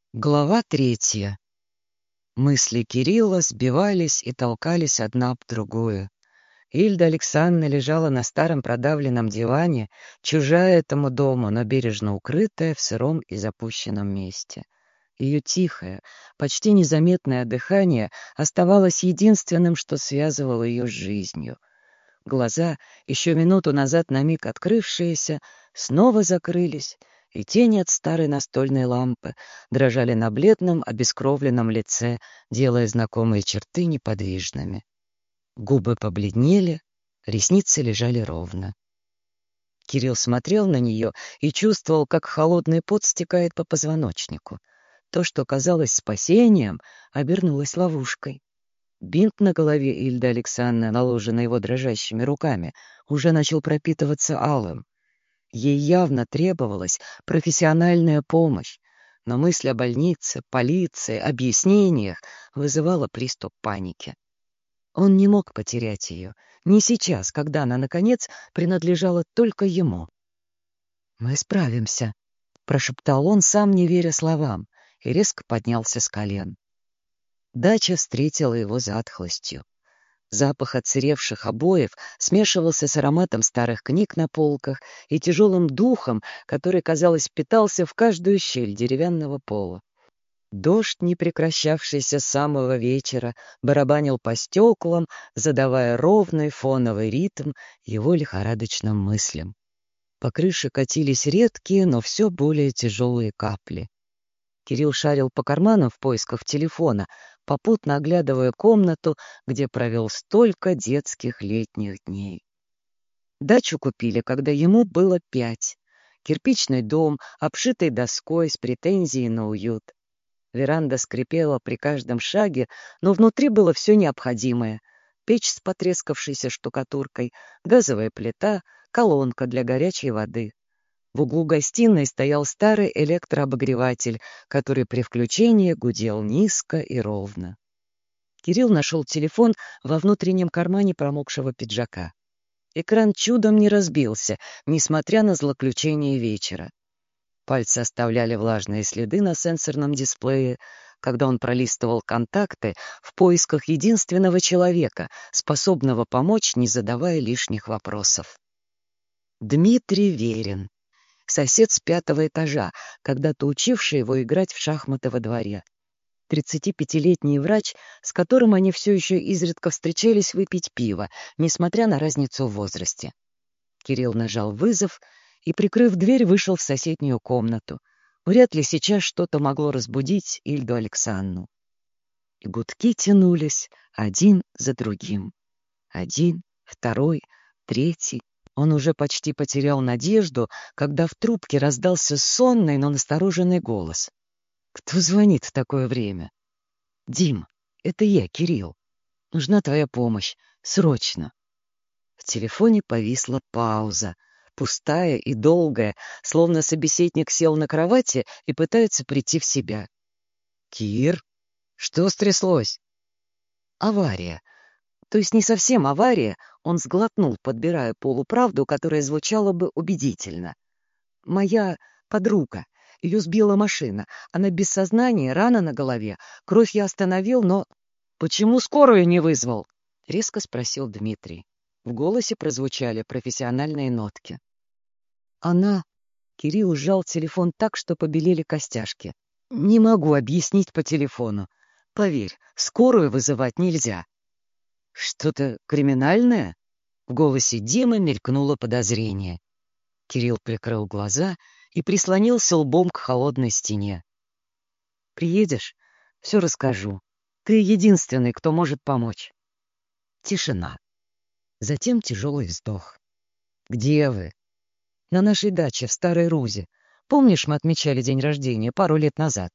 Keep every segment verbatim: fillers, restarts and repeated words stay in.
Глава третья. Мысли Кирилла сбивались и толкались одна об другую. Ильда Александровна лежала на старом продавленном диване, чужая этому дому, но бережно укрытая в сыром и запущенном месте. Ее тихое, почти незаметное дыхание оставалось единственным, что связывало ее с жизнью. Глаза, еще минуту назад на миг открывшиеся, снова закрылись, и тени от старой настольной лампы дрожали на бледном, обескровленном лице, делая знакомые черты неподвижными. Губы побледнели, ресницы лежали ровно. Кирилл смотрел на нее и чувствовал, как холодный пот стекает по позвоночнику. То, что казалось спасением, обернулось ловушкой. Бинт на голове Ильды Александровны, наложенный его дрожащими руками, уже начал пропитываться алым. Ей явно требовалась профессиональная помощь, но мысль о больнице, полиции, объяснениях вызывала приступ паники. Он не мог потерять ее, не сейчас, когда она, наконец, принадлежала только ему. «Мы справимся», — прошептал он, сам не веря словам, и резко поднялся с колен. Дача встретила его затхлостью. Запах отсыревших обоев смешивался с ароматом старых книг на полках и тяжелым духом, который, казалось, питался в каждую щель деревянного пола. Дождь, не прекращавшийся с самого вечера, барабанил по стеклам, задавая ровный фоновый ритм его лихорадочным мыслям. По крыше катились редкие, но все более тяжелые капли. Кирилл шарил по карманам в поисках телефона, попутно оглядывая комнату, где провел столько детских летних дней. Дачу купили, когда ему было пять. Кирпичный дом, обшитый доской с претензией на уют. Веранда скрипела при каждом шаге, но внутри было все необходимое. Печь с потрескавшейся штукатуркой, газовая плита, колонка для горячей воды. В углу гостиной стоял старый электрообогреватель, который при включении гудел низко и ровно. Кирилл нашел телефон во внутреннем кармане промокшего пиджака. Экран чудом не разбился, несмотря на злоключение вечера. Пальцы оставляли влажные следы на сенсорном дисплее, когда он пролистывал контакты в поисках единственного человека, способного помочь, не задавая лишних вопросов. Дмитрий Верин. Сосед с пятого этажа, когда-то учивший его играть в шахматы во дворе. Тридцатипятилетний врач, с которым они все еще изредка встречались выпить пиво, несмотря на разницу в возрасте. Кирилл нажал вызов и, прикрыв дверь, вышел в соседнюю комнату. Вряд ли сейчас что-то могло разбудить Ильду Александровну. И гудки тянулись один за другим. Один, второй, третий. Он уже почти потерял надежду, когда в трубке раздался сонный, но настороженный голос. «Кто звонит в такое время?» «Дим, это я, Кирилл. Нужна твоя помощь. Срочно». В телефоне повисла пауза, пустая и долгая, словно собеседник сел на кровати и пытается прийти в себя. «Кир, что стряслось?» «Авария. То есть не совсем авария», он сглотнул, подбирая полуправду, которая звучала бы убедительно. «Моя подруга. Ее сбила машина. Она без сознания, рана на голове. Кровь я остановил, но...» «Почему скорую не вызвал?» — резко спросил Дмитрий. В голосе прозвучали профессиональные нотки. «Она...» — Кирилл сжал телефон так, что побелели костяшки. «Не могу объяснить по телефону. Поверь, скорую вызывать нельзя». «Что-то криминальное?» В голосе Димы мелькнуло подозрение. Кирилл прикрыл глаза и прислонился лбом к холодной стене. «Приедешь? Все расскажу. Ты единственный, кто может помочь». Тишина. Затем тяжелый вздох. «Где вы?» «На нашей даче в Старой Рузе. Помнишь, мы отмечали день рождения пару лет назад?»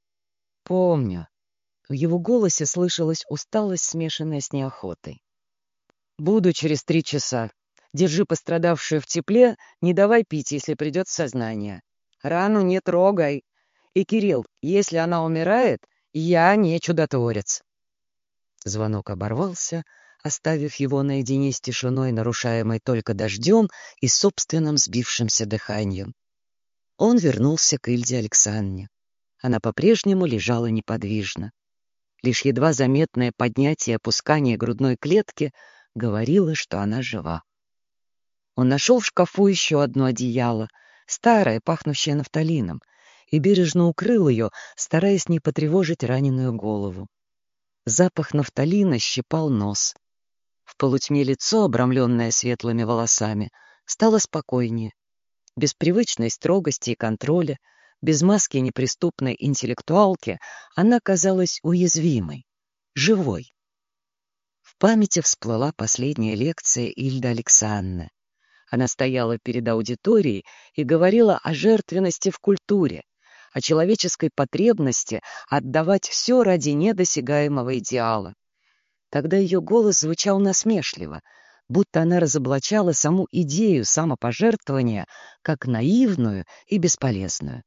«Помню». В его голосе слышалась усталость, смешанная с неохотой. «Буду через три часа. Держи пострадавшую в тепле, не давай пить, если придет в сознание. Рану не трогай. И, Кирилл, если она умирает, я не чудотворец». Звонок оборвался, оставив его наедине с тишиной, нарушаемой только дождем и собственным сбившимся дыханием. Он вернулся к Ильде Александровне. Она по-прежнему лежала неподвижно. Лишь едва заметное поднятие и опускание грудной клетки говорило, что она жива. Он нашел в шкафу еще одно одеяло, старое, пахнущее нафталином, и бережно укрыл ее, стараясь не потревожить раненую голову. Запах нафталина щипал нос. В полутьме лицо, обрамленное светлыми волосами, стало спокойнее. Без привычной строгости и контроля, без маски неприступной интеллектуалки, она казалась уязвимой, живой. В памяти всплыла последняя лекция Ильды Александры. Она стояла перед аудиторией и говорила о жертвенности в культуре, о человеческой потребности отдавать все ради недосягаемого идеала. Тогда ее голос звучал насмешливо, будто она разоблачала саму идею самопожертвования как наивную и бесполезную.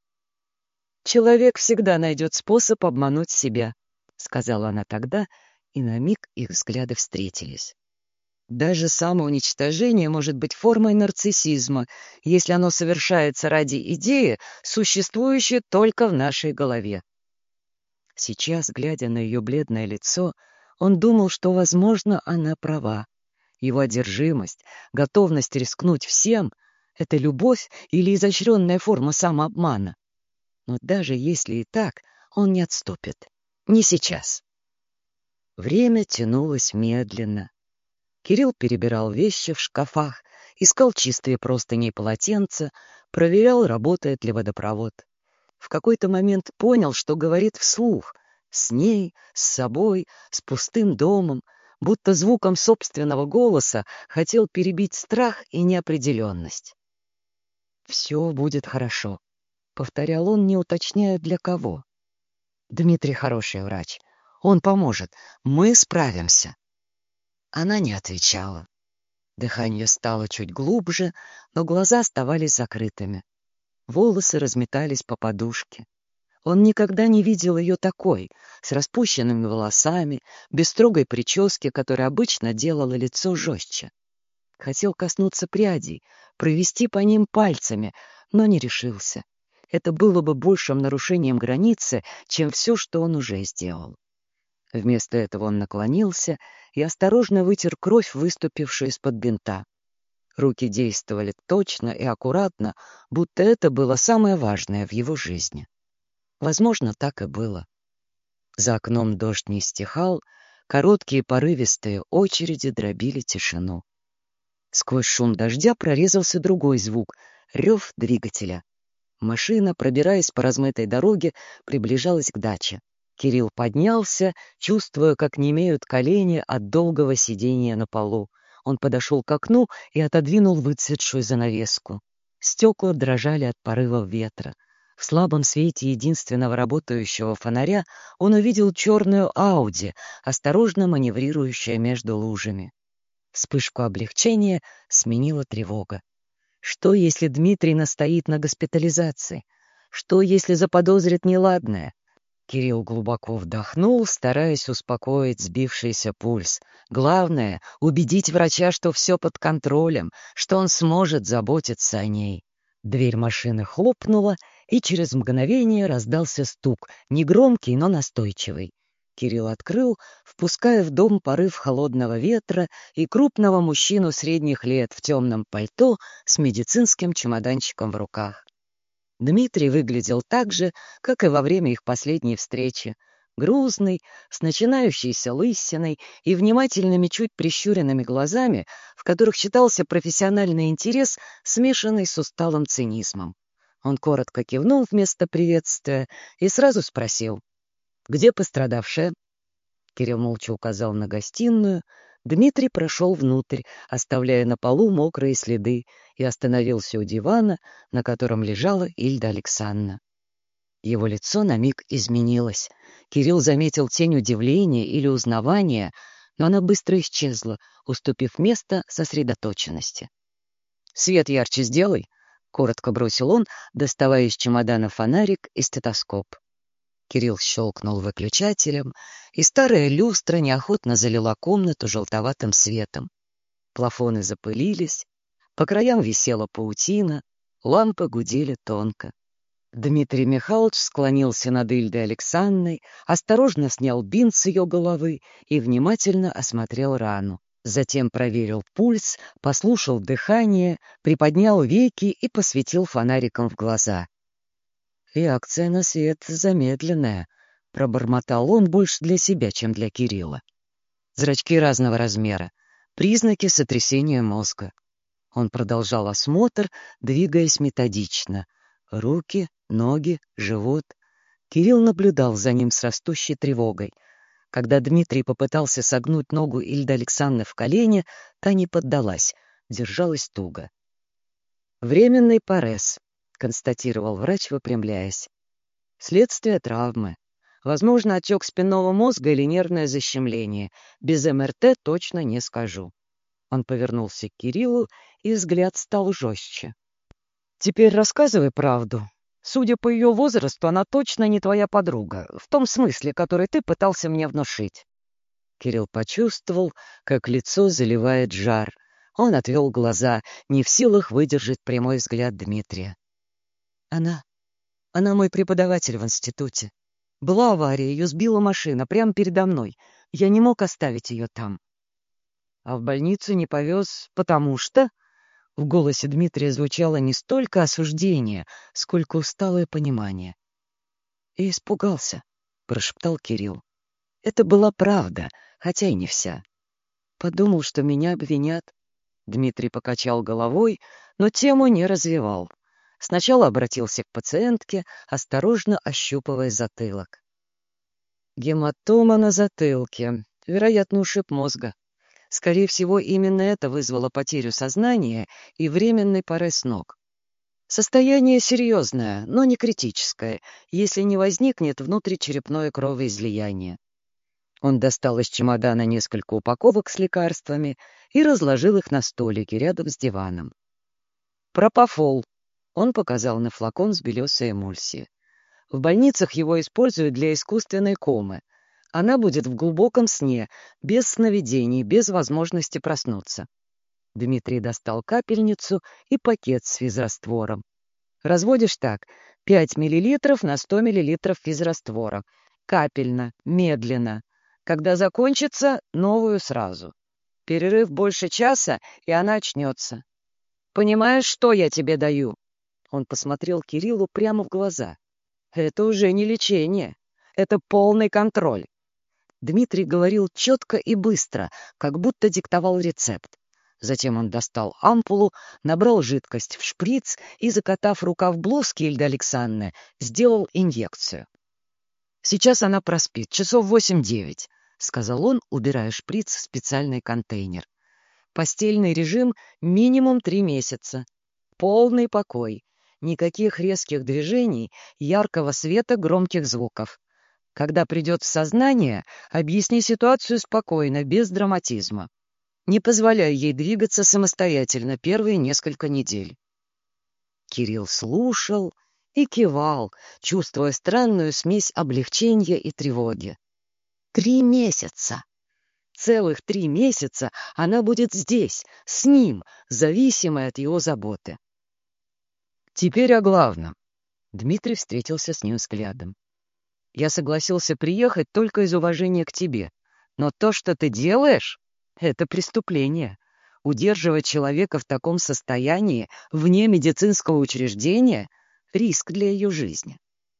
«Человек всегда найдет способ обмануть себя», — сказала она тогда, и на миг их взгляды встретились. «Даже самоуничтожение может быть формой нарциссизма, если оно совершается ради идеи, существующей только в нашей голове». Сейчас, глядя на ее бледное лицо, он думал, что, возможно, она права. Его одержимость, готовность рискнуть всем — это любовь или изощренная форма самообмана. Но даже если и так, он не отступит. Не сейчас. Время тянулось медленно. Кирилл перебирал вещи в шкафах, искал чистые простыни и полотенца, проверял, работает ли водопровод. В какой-то момент понял, что говорит вслух, с ней, с собой, с пустым домом, будто звуком собственного голоса хотел перебить страх и неопределенность. «Все будет хорошо», — повторял он, не уточняя для кого. «Дмитрий хороший врач. Он поможет. Мы справимся». Она не отвечала. Дыхание стало чуть глубже, но глаза оставались закрытыми. Волосы разметались по подушке. Он никогда не видел ее такой, с распущенными волосами, без строгой прически, которая обычно делала лицо жестче. Хотел коснуться прядей, провести по ним пальцами, но не решился. Это было бы большим нарушением границы, чем все, что он уже сделал. Вместо этого он наклонился и осторожно вытер кровь, выступившую из-под бинта. Руки действовали точно и аккуратно, будто это было самое важное в его жизни. Возможно, так и было. За окном дождь не стихал, короткие порывистые очереди дробили тишину. Сквозь шум дождя прорезался другой звук — рев двигателя. Машина, пробираясь по размытой дороге, приближалась к даче. Кирилл поднялся, чувствуя, как немеют колени от долгого сидения на полу. Он подошел к окну и отодвинул выцветшую занавеску. Стекла дрожали от порывов ветра. В слабом свете единственного работающего фонаря он увидел черную Ауди, осторожно маневрирующую между лужами. Вспышку облегчения сменила тревога. Что, если Дмитрий настоит на госпитализации? Что, если заподозрит неладное? Кирилл глубоко вдохнул, стараясь успокоить сбившийся пульс. Главное — убедить врача, что все под контролем, что он сможет заботиться о ней. Дверь машины хлопнула, и через мгновение раздался стук, негромкий, но настойчивый. Кирилл открыл, впуская в дом порыв холодного ветра и крупного мужчину средних лет в темном пальто с медицинским чемоданчиком в руках. Дмитрий выглядел так же, как и во время их последней встречи. Грузный, с начинающейся лысиной и внимательными, чуть прищуренными глазами, в которых читался профессиональный интерес, смешанный с усталым цинизмом. Он коротко кивнул вместо приветствия и сразу спросил: «Где пострадавшая?» Кирилл молча указал на гостиную. Дмитрий прошел внутрь, оставляя на полу мокрые следы, и остановился у дивана, на котором лежала Ильда Александровна. Его лицо на миг изменилось. Кирилл заметил тень удивления или узнавания, но она быстро исчезла, уступив место сосредоточенности. «Свет ярче сделай», — коротко бросил он, доставая из чемодана фонарик и стетоскоп. Кирилл щелкнул выключателем, и старая люстра неохотно залила комнату желтоватым светом. Плафоны запылились, по краям висела паутина, лампы гудели тонко. Дмитрий Михайлович склонился над Ильдой Александровной, осторожно снял бинт с ее головы и внимательно осмотрел рану. Затем проверил пульс, послушал дыхание, приподнял веки и посветил фонариком в глаза. «Реакция на свет замедленная», — пробормотал он больше для себя, чем для Кирилла. «Зрачки разного размера, признаки сотрясения мозга». Он продолжал осмотр, двигаясь методично. Руки, ноги, живот. Кирилл наблюдал за ним с растущей тревогой. Когда Дмитрий попытался согнуть ногу Ильды Александровны в колени, та не поддалась, держалась туго. «Временный парез», — констатировал врач, выпрямляясь. «Следствие травмы. Возможно, отек спинного мозга или нервное защемление. Без эм эр тэ точно не скажу». Он повернулся к Кириллу, и взгляд стал жестче. «Теперь рассказывай правду. Судя по ее возрасту, она точно не твоя подруга, в том смысле, который ты пытался мне внушить». Кирилл почувствовал, как лицо заливает жар. Он отвел глаза, не в силах выдержать прямой взгляд Дмитрия. «Она... она мой преподаватель в институте. Была авария, ее сбила машина прямо передо мной. Я не мог оставить ее там. А в больницу не повез, потому что...» В голосе Дмитрия звучало не столько осуждение, сколько усталое понимание. «И испугался», — прошептал Кирилл. «Это была правда, хотя и не вся. Подумал, что меня обвинят». Дмитрий покачал головой, но тему не развивал. Сначала обратился к пациентке, осторожно ощупывая затылок. «Гематома на затылке, вероятно, ушиб мозга. Скорее всего, именно это вызвало потерю сознания и временный парез ног. Состояние серьезное, но не критическое, если не возникнет внутричерепное кровоизлияние». Он достал из чемодана несколько упаковок с лекарствами и разложил их на столике рядом с диваном. «Пропофол», — он показал на флакон с белесой эмульсией. «В больницах его используют для искусственной комы. Она будет в глубоком сне, без сновидений, без возможности проснуться». Дмитрий достал капельницу и пакет с физраствором. «Разводишь так: пять миллилитров на сто миллилитров физраствора. Капельно, медленно. Когда закончится, новую сразу. Перерыв больше часа, и она очнется. Понимаешь, что я тебе даю?» Он посмотрел Кириллу прямо в глаза. «Это уже не лечение. Это полный контроль». Дмитрий говорил четко и быстро, как будто диктовал рецепт. Затем он достал ампулу, набрал жидкость в шприц и, закатав рукав блузки Ильды Александровны, сделал инъекцию. «Сейчас она проспит, часов восемь-девять», — сказал он, убирая шприц в специальный контейнер. «Постельный режим минимум три месяца. Полный покой. Никаких резких движений, яркого света, громких звуков. Когда придет в сознание, объясни ситуацию спокойно, без драматизма. Не позволяй ей двигаться самостоятельно первые несколько недель». Кирилл слушал и кивал, чувствуя странную смесь облегчения и тревоги. Три месяца! Целых три месяца она будет здесь, с ним, зависимая от его заботы. «Теперь о главном». Дмитрий встретился с ним взглядом. «Я согласился приехать только из уважения к тебе. Но то, что ты делаешь, — это преступление. Удерживать человека в таком состоянии, вне медицинского учреждения — риск для ее жизни».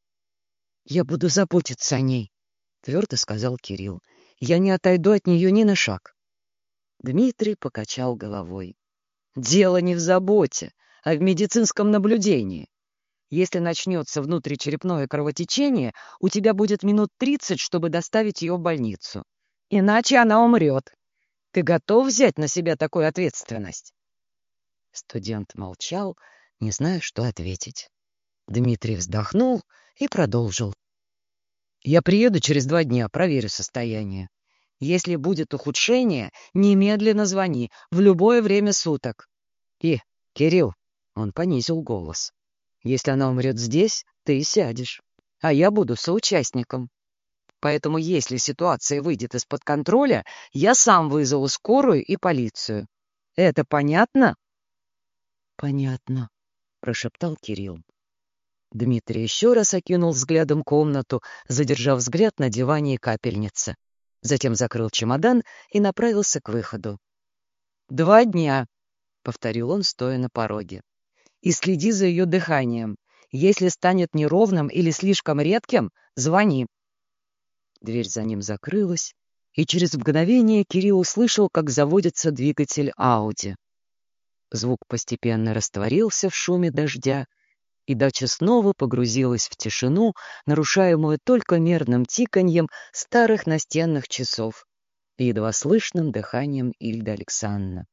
«Я буду заботиться о ней», — твердо сказал Кирилл. «Я не отойду от нее ни на шаг». Дмитрий покачал головой. «Дело не в заботе, а в медицинском наблюдении. Если начнется внутричерепное кровотечение, у тебя будет минут тридцать, чтобы доставить ее в больницу. Иначе она умрет. Ты готов взять на себя такую ответственность?» Студент молчал, не зная, что ответить. Дмитрий вздохнул и продолжил. «Я приеду через два дня, проверю состояние. Если будет ухудшение, немедленно звони, в любое время суток. И, Кирилл, — он понизил голос, — если она умрет здесь, ты сядешь, а я буду соучастником. Поэтому, если ситуация выйдет из-под контроля, я сам вызову скорую и полицию. Это понятно?» «Понятно», — прошептал Кирилл. Дмитрий еще раз окинул взглядом комнату, задержав взгляд на диване и капельнице. Затем закрыл чемодан и направился к выходу. «Два дня», — повторил он, стоя на пороге. «И следи за ее дыханием. Если станет неровным или слишком редким, звони». Дверь за ним закрылась, и через мгновение Кирилл услышал, как заводится двигатель Ауди. Звук постепенно растворился в шуме дождя, и дача снова погрузилась в тишину, нарушаемую только мерным тиканьем старых настенных часов и едва слышным дыханием Ильды Александровны.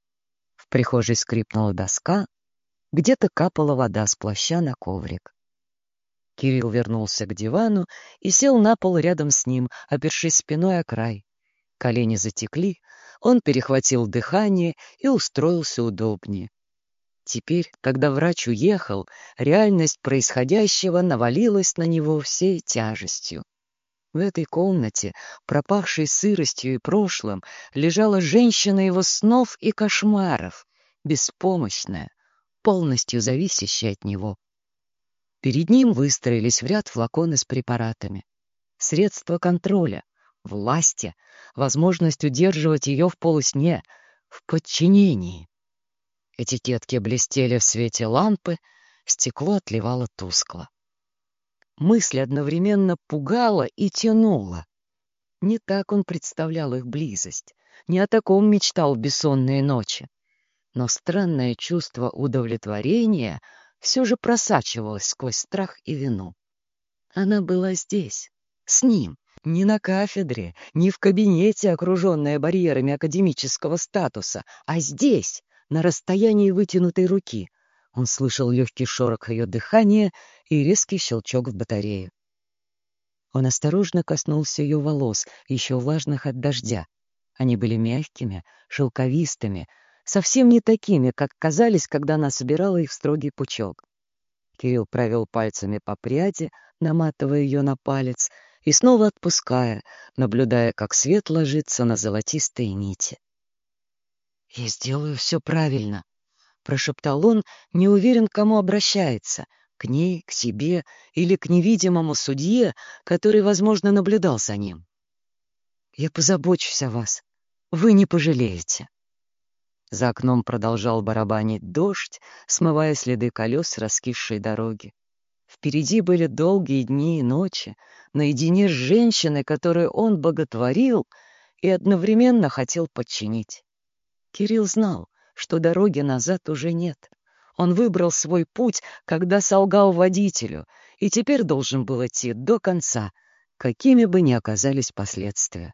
В прихожей скрипнула доска, где-то капала вода с плаща на коврик. Кирилл вернулся к дивану и сел на пол рядом с ним, опершись спиной о край. Колени затекли, он перехватил дыхание и устроился удобнее. Теперь, когда врач уехал, реальность происходящего навалилась на него всей тяжестью. В этой комнате, пропахшей сыростью и прошлым, лежала женщина его снов и кошмаров, беспомощная, полностью зависящая от него. Перед ним выстроились в ряд флаконы с препаратами. Средства контроля, власти, возможность удерживать ее в полусне, в подчинении. Этикетки блестели в свете лампы, стекло отливало тускло. Мысль одновременно пугала и тянула. Не так он представлял их близость, не о таком мечтал в бессонные ночи. Но странное чувство удовлетворения все же просачивалось сквозь страх и вину. Она была здесь, с ним, не на кафедре, не в кабинете, окруженная барьерами академического статуса, а здесь, на расстоянии вытянутой руки. Он слышал легкий шорох ее дыхания и резкий щелчок в батарее. Он осторожно коснулся ее волос, еще влажных от дождя. Они были мягкими, шелковистыми, совсем не такими, как казались, когда она собирала их в строгий пучок. Кирилл провел пальцами по пряди, наматывая ее на палец, и снова отпуская, наблюдая, как свет ложится на золотистые нити. «Я сделаю все правильно», — прошептал он, не уверен, к кому обращается, к ней, к себе или к невидимому судье, который, возможно, наблюдал за ним. «Я позабочусь о вас. Вы не пожалеете». За окном продолжал барабанить дождь, смывая следы колес с раскисшей дороги. Впереди были долгие дни и ночи, наедине с женщиной, которую он боготворил и одновременно хотел подчинить. Кирилл знал, что дороги назад уже нет. Он выбрал свой путь, когда солгал водителю, и теперь должен был идти до конца, какими бы ни оказались последствия.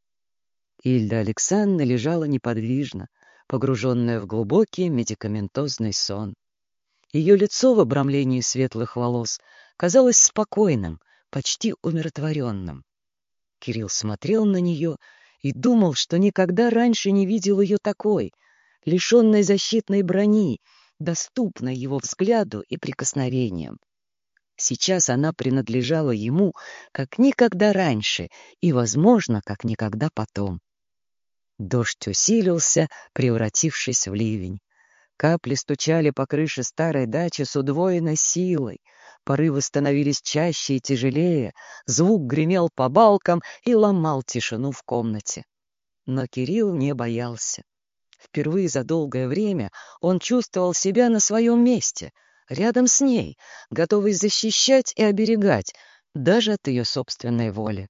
Ильда Александровна лежала неподвижно, погруженная в глубокий медикаментозный сон. Ее лицо в обрамлении светлых волос казалось спокойным, почти умиротворенным. Кирилл смотрел на нее и думал, что никогда раньше не видел ее такой, лишенной защитной брони, доступной его взгляду и прикосновениям. Сейчас она принадлежала ему как никогда раньше и, возможно, как никогда потом. Дождь усилился, превратившись в ливень. Капли стучали по крыше старой дачи с удвоенной силой. Порывы становились чаще и тяжелее, звук гремел по балкам и ломал тишину в комнате. Но Кирилл не боялся. Впервые за долгое время он чувствовал себя на своем месте, рядом с ней, готовый защищать и оберегать, даже от ее собственной воли.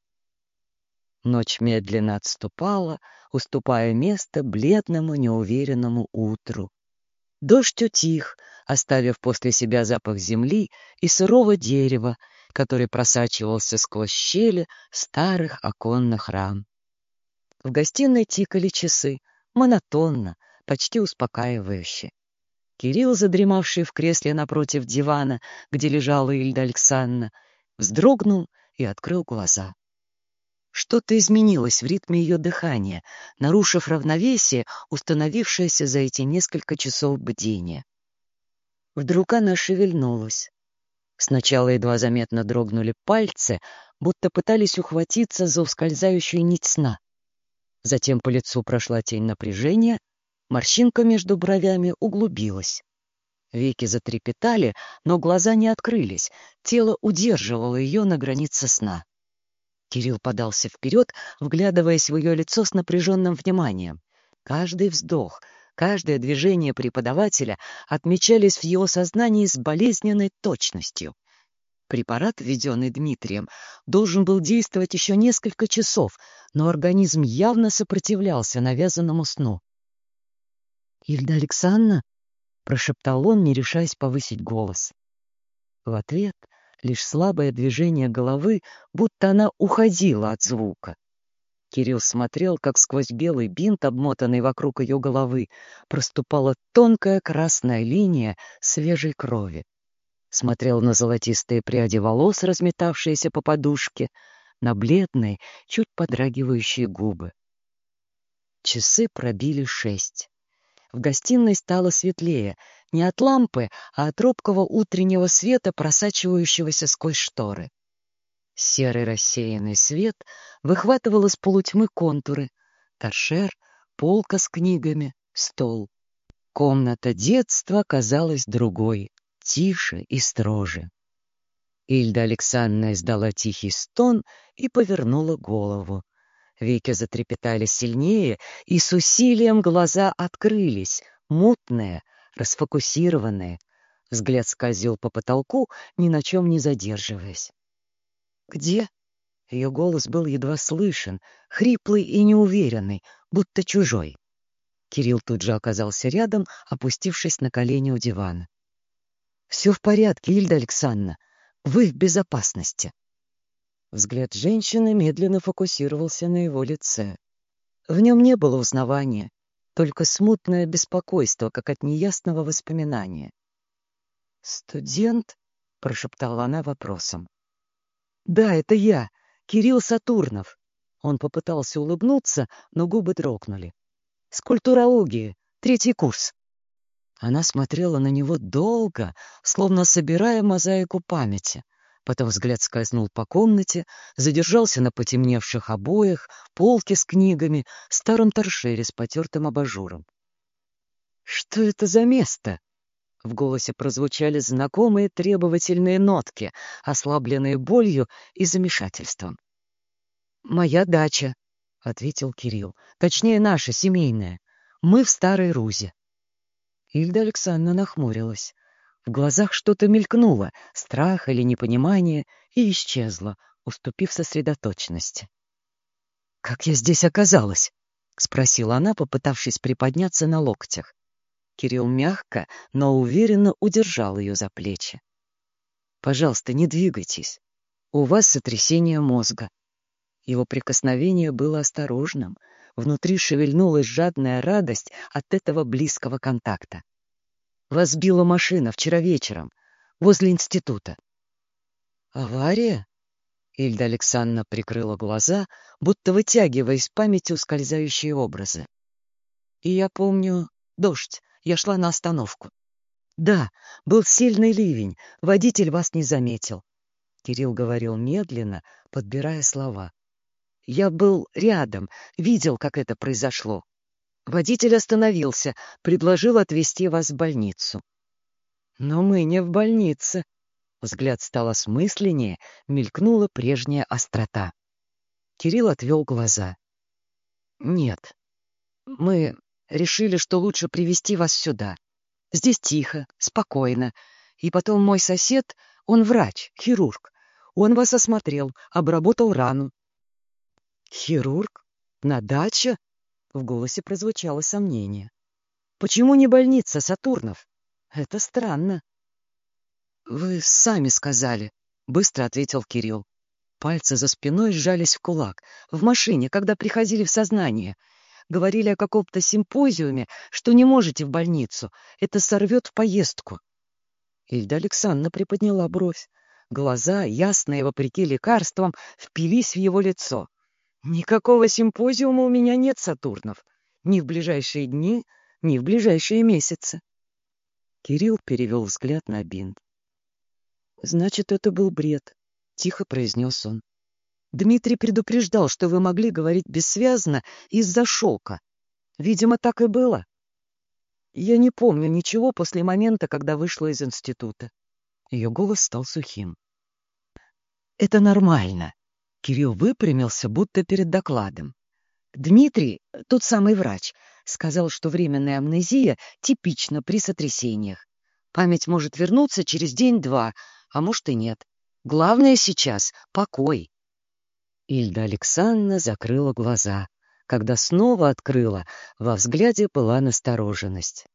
Ночь медленно отступала, уступая место бледному, неуверенному утру. Дождь утих, оставив после себя запах земли и сырого дерева, который просачивался сквозь щели старых оконных рам. В гостиной тикали часы, монотонно, почти успокаивающе. Кирилл, задремавший в кресле напротив дивана, где лежала Ильда Александровна, вздрогнул и открыл глаза. Что-то изменилось в ритме ее дыхания, нарушив равновесие, установившееся за эти несколько часов бдения. Вдруг она шевельнулась. Сначала едва заметно дрогнули пальцы, будто пытались ухватиться за ускользающую нить сна. Затем по лицу прошла тень напряжения, морщинка между бровями углубилась. Веки затрепетали, но глаза не открылись. Тело удерживало ее на границе сна. Кирилл подался вперед, вглядываясь в ее лицо с напряженным вниманием. Каждый вздох, каждое движение преподавателя отмечались в его сознании с болезненной точностью. Препарат, введенный Дмитрием, должен был действовать еще несколько часов, но организм явно сопротивлялся навязанному сну. «Ильда Александровна?» — прошептал он, не решаясь повысить голос. В ответ лишь слабое движение головы, будто она уходила от звука. Кирилл смотрел, как сквозь белый бинт, обмотанный вокруг ее головы, проступала тонкая красная линия свежей крови. Смотрел на золотистые пряди волос, разметавшиеся по подушке, на бледные, чуть подрагивающие губы. Часы пробили шесть. В гостиной стало светлее, не от лампы, а от робкого утреннего света, просачивающегося сквозь шторы. Серый рассеянный свет выхватывал из полутьмы контуры: торшер, полка с книгами, стол. Комната детства казалась другой, тише и строже. Ильда Александровна издала тихий стон и повернула голову. Веки затрепетали сильнее, и с усилием глаза открылись, мутные, расфокусированные. Взгляд скользил по потолку, ни на чем не задерживаясь. «Где?» Ее голос был едва слышен, хриплый и неуверенный, будто чужой. Кирилл тут же оказался рядом, опустившись на колени у дивана. «Все в порядке, Ильда Александровна. Вы в безопасности». Взгляд женщины медленно фокусировался на его лице. В нем не было узнавания, только смутное беспокойство, как от неясного воспоминания. «Студент?» — прошептала она вопросом. «Да, это я, Кирилл Сатурнов». Он попытался улыбнуться, но губы дрогнули. «С культурологии, третий курс». Она смотрела на него долго, словно собирая мозаику памяти. Потом взгляд скользнул по комнате, задержался на потемневших обоях, полке с книгами, старом торшере с потертым абажуром. «Что это за место?» В голосе прозвучали знакомые требовательные нотки, ослабленные болью и замешательством. «Моя дача», — ответил Кирилл. «Точнее, наша, семейная. Мы в Старой Рузе». Ильда Александровна нахмурилась. В глазах что-то мелькнуло, страх или непонимание, и исчезло, уступив сосредоточенности. «Как я здесь оказалась?» — спросила она, попытавшись приподняться на локтях. Кирилл мягко, но уверенно удержал ее за плечи. «Пожалуйста, не двигайтесь. У вас сотрясение мозга». Его прикосновение было осторожным. Внутри шевельнулась жадная радость от этого близкого контакта. «Вас сбила машина вчера вечером, возле института». «Авария?» Ильда Александровна прикрыла глаза, будто вытягивая из памяти ускользающие образы. «И я помню, дождь. Я шла на остановку. Да, был сильный ливень, водитель вас не заметил». Кирилл говорил медленно, подбирая слова. «Я был рядом, видел, как это произошло. Водитель остановился, предложил отвезти вас в больницу». «Но мы не в больнице». Взгляд стал осмысленнее, мелькнула прежняя острота. Кирилл отвел глаза. «Нет, мы решили, что лучше привезти вас сюда. Здесь тихо, спокойно. И потом мой сосед, он врач, хирург. Он вас осмотрел, обработал рану». «Хирург? На даче?» В голосе прозвучало сомнение. «Почему не больница, Сатурнов? Это странно». «Вы сами сказали», — быстро ответил Кирилл. Пальцы за спиной сжались в кулак. «В машине, когда приходили в сознание. Говорили о каком-то симпозиуме, что не можете в больницу. Это сорвет поездку». Ильда Александровна приподняла бровь. Глаза, ясные вопреки лекарствам, впились в его лицо. «Никакого симпозиума у меня нет, Сатурнов. Ни в ближайшие дни, ни в ближайшие месяцы». Кирилл перевел взгляд на бинт. «Значит, это был бред», — тихо произнес он. «Дмитрий предупреждал, что вы могли говорить бессвязно из-за шока. Видимо, так и было». Я не помню ничего после момента, когда вышла из института. Ее голос стал сухим. Это нормально. Кирилл выпрямился, будто перед докладом. Дмитрий, тот самый врач, сказал, что временная амнезия типична при сотрясениях. Память может вернуться через день-два, а может и нет. Главное сейчас — покой. Ильда Александровна закрыла глаза. Когда снова открыла, во взгляде была настороженность.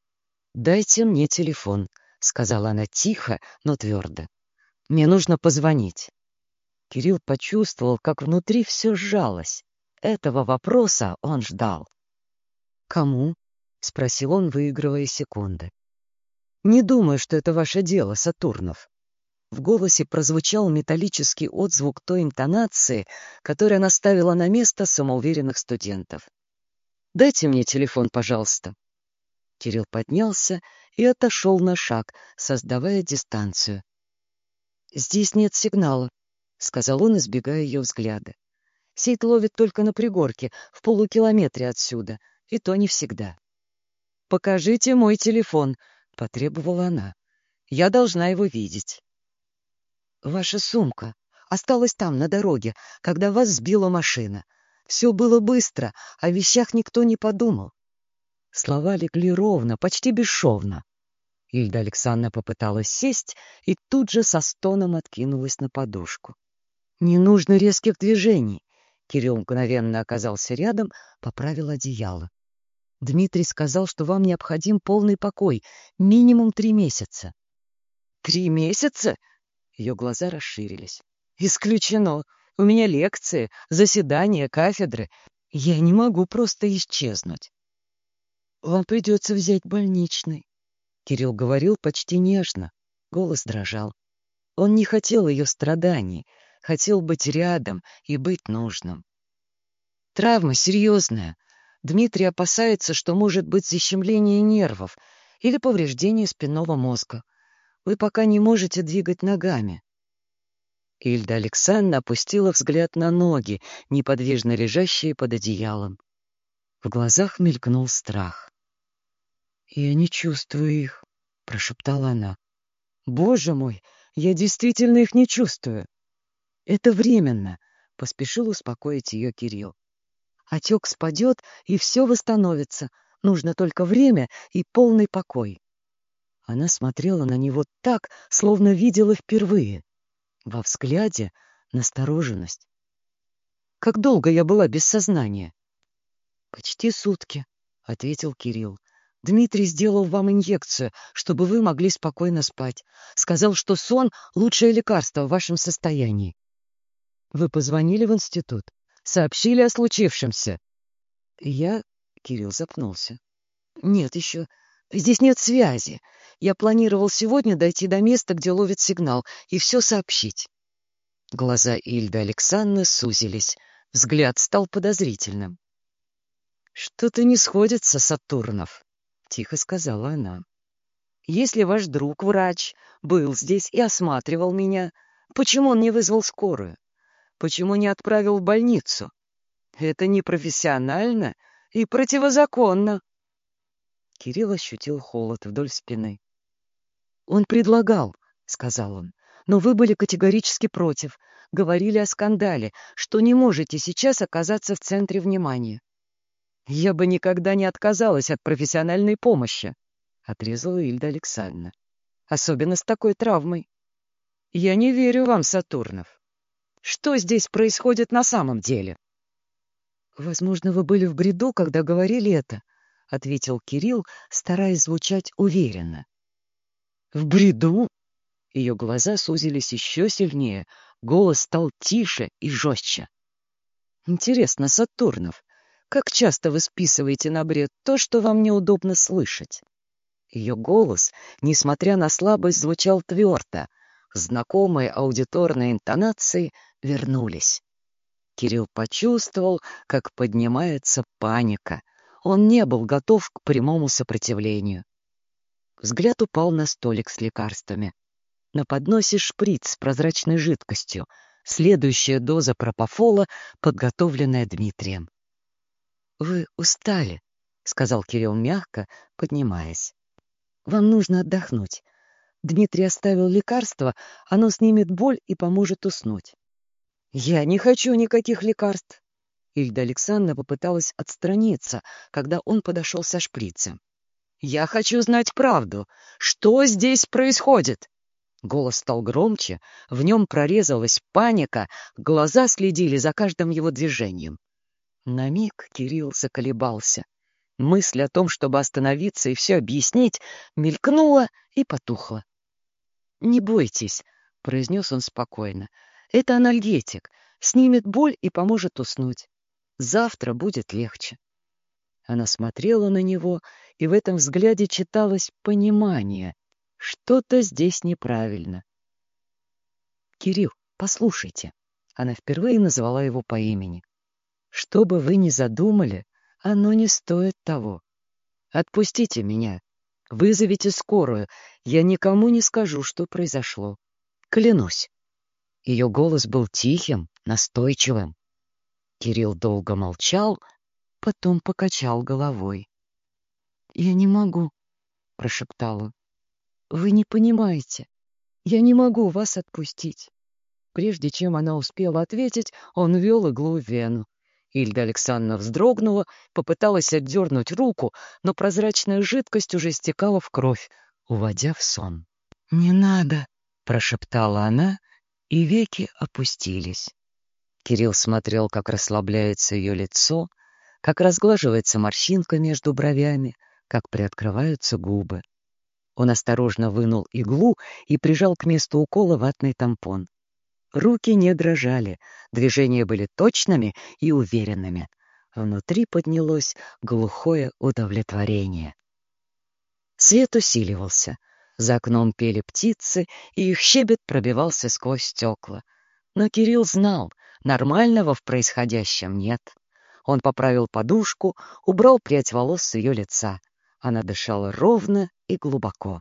«Дайте мне телефон», — сказала она тихо, но твердо. «Мне нужно позвонить». Кирилл почувствовал, как внутри все сжалось. Этого вопроса он ждал. «Кому?» — спросил он, выигрывая секунды. «Не думаю, что это ваше дело, Сатурнов». В голосе прозвучал металлический отзвук той интонации, которая наставила на место самоуверенных студентов. «Дайте мне телефон, пожалуйста». Кирилл поднялся и отошел на шаг, создавая дистанцию. «Здесь нет сигнала», — сказал он, избегая ее взгляда. «Сеть ловит только на пригорке, в полукилометре отсюда, и то не всегда». «Покажите мой телефон», — потребовала она. «Я должна его видеть». «Ваша сумка осталась там, на дороге, когда вас сбила машина. Все было быстро, о вещах никто не подумал». Слова легли ровно, почти бесшовно. Ильда Александровна попыталась сесть и тут же со стоном откинулась на подушку. «Не нужно резких движений». Кирилл мгновенно оказался рядом, поправил одеяло. «Дмитрий сказал, что вам необходим полный покой, минимум три месяца». «Три месяца?» Ее глаза расширились. «Исключено. У меня лекции, заседания, кафедры. Я не могу просто исчезнуть». «Вам придется взять больничный», — Кирилл говорил почти нежно. Голос дрожал. Он не хотел ее страданий, хотел быть рядом и быть нужным. «Травма серьезная. Дмитрий опасается, что может быть защемление нервов или повреждение спинного мозга. Вы пока не можете двигать ногами». Ильда Александровна опустила взгляд на ноги, неподвижно лежащие под одеялом. В глазах мелькнул страх. «Я не чувствую их», — прошептала она. «Боже мой, я действительно их не чувствую». «Это временно», — поспешил успокоить ее Кирилл. «Отек спадет, и все восстановится. Нужно только время и полный покой». Она смотрела на него так, словно видела впервые. Во взгляде настороженность. «Как долго я была без сознания?» «Почти сутки», — ответил Кирилл. «Дмитрий сделал вам инъекцию, чтобы вы могли спокойно спать. Сказал, что сон — лучшее лекарство в вашем состоянии». «Вы позвонили в институт? Сообщили о случившемся?» «Я...» — Кирилл запнулся. «Нет еще. Здесь нет связи. Я планировал сегодня дойти до места, где ловит сигнал, и все сообщить». Глаза Ильды Александровны сузились. Взгляд стал подозрительным. «Что-то не сходится, Сатурнов», — тихо сказала она. «Если ваш друг, врач, был здесь и осматривал меня, почему он не вызвал скорую? Почему не отправил в больницу? Это непрофессионально и противозаконно». Кирилл ощутил холод вдоль спины. «Он предлагал», — сказал он, — «но вы были категорически против, говорили о скандале, что не можете сейчас оказаться в центре внимания». «Я бы никогда не отказалась от профессиональной помощи», — отрезала Ильда Александровна. «Особенно с такой травмой». «Я не верю вам, Сатурнов. Что здесь происходит на самом деле?» «Возможно, вы были в бреду, когда говорили это», — ответил Кирилл, стараясь звучать уверенно. «В бреду?» Ее глаза сузились еще сильнее, голос стал тише и жестче. «Интересно, Сатурнов, как часто вы списываете на бред то, что вам неудобно слышать?» Ее голос, несмотря на слабость, звучал твердо. Знакомые аудиторные интонации вернулись. Кирилл почувствовал, как поднимается паника. Он не был готов к прямому сопротивлению. Взгляд упал на столик с лекарствами. На подносе шприц с прозрачной жидкостью, следующая доза пропофола, подготовленная Дмитрием. «Вы устали», — сказал Кирилл мягко, поднимаясь. «Вам нужно отдохнуть. Дмитрий оставил лекарство, оно снимет боль и поможет уснуть». «Я не хочу никаких лекарств!» Ильда Александровна попыталась отстраниться, когда он подошел со шприцем. «Я хочу знать правду. Что здесь происходит?» Голос стал громче, в нем прорезалась паника, глаза следили за каждым его движением. На миг Кирилл заколебался. Мысль о том, чтобы остановиться и все объяснить, мелькнула и потухла. «Не бойтесь», — произнес он спокойно. «Это анальгетик. Снимет боль и поможет уснуть. Завтра будет легче». Она смотрела на него, и в этом взгляде читалось понимание. Что-то здесь неправильно. «Кирилл, послушайте». Она впервые назвала его по имени. «Что бы вы ни задумали, оно не стоит того. Отпустите меня. Вызовите скорую. Я никому не скажу, что произошло. Клянусь». Ее голос был тихим, настойчивым. Кирилл долго молчал, потом покачал головой. «Я не могу», — прошептала. «Вы не понимаете. Я не могу вас отпустить». Прежде чем она успела ответить, он ввел иглу в вену. Ильда Александровна вздрогнула, попыталась отдернуть руку, но прозрачная жидкость уже стекала в кровь, уводя в сон. «Не надо», — прошептала она, и веки опустились. Кирилл смотрел, как расслабляется ее лицо, как разглаживается морщинка между бровями, как приоткрываются губы. Он осторожно вынул иглу и прижал к месту укола ватный тампон. Руки не дрожали, движения были точными и уверенными. Внутри поднялось глухое удовлетворение. Свет усиливался. За окном пели птицы, и их щебет пробивался сквозь стекла. Но Кирилл знал, нормального в происходящем нет. Он поправил подушку, убрал прядь волос с ее лица. Она дышала ровно и глубоко.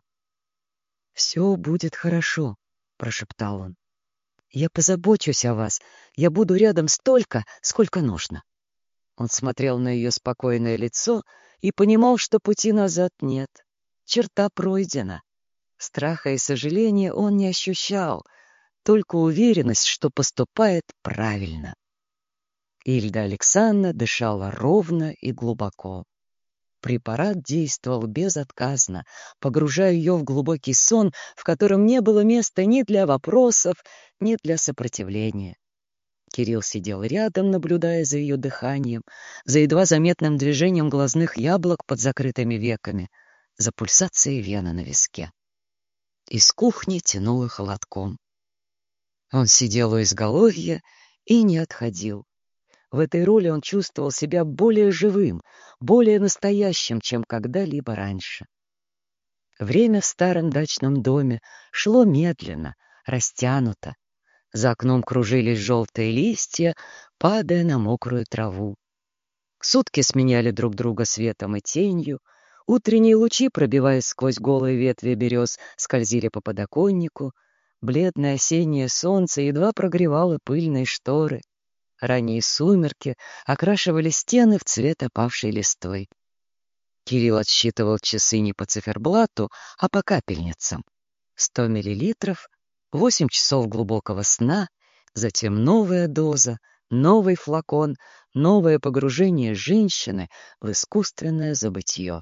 «Все будет хорошо», — прошептал он. «Я позабочусь о вас. Я буду рядом столько, сколько нужно». Он смотрел на ее спокойное лицо и понимал, что пути назад нет. Черта пройдена. Страха и сожаления он не ощущал, только уверенность, что поступает правильно. Ильда Александровна дышала ровно и глубоко. Препарат действовал безотказно, погружая ее в глубокий сон, в котором не было места ни для вопросов, ни для сопротивления. Кирилл сидел рядом, наблюдая за ее дыханием, за едва заметным движением глазных яблок под закрытыми веками, за пульсацией вены на виске. Из кухни тянуло холодком. Он сидел у изголовья и не отходил. В этой роли он чувствовал себя более живым, более настоящим, чем когда-либо раньше. Время в старом дачном доме шло медленно, растянуто. За окном кружились желтые листья, падая на мокрую траву. Сутки сменяли друг друга светом и тенью. Утренние лучи, пробиваясь сквозь голые ветви берез, скользили по подоконнику. Бледное осеннее солнце едва прогревало пыльные шторы. Ранние сумерки окрашивали стены в цвет опавшей листвы. Кирилл отсчитывал часы не по циферблату, а по капельницам. Сто миллилитров, восемь часов глубокого сна, затем новая доза, новый флакон, новое погружение женщины в искусственное забытье.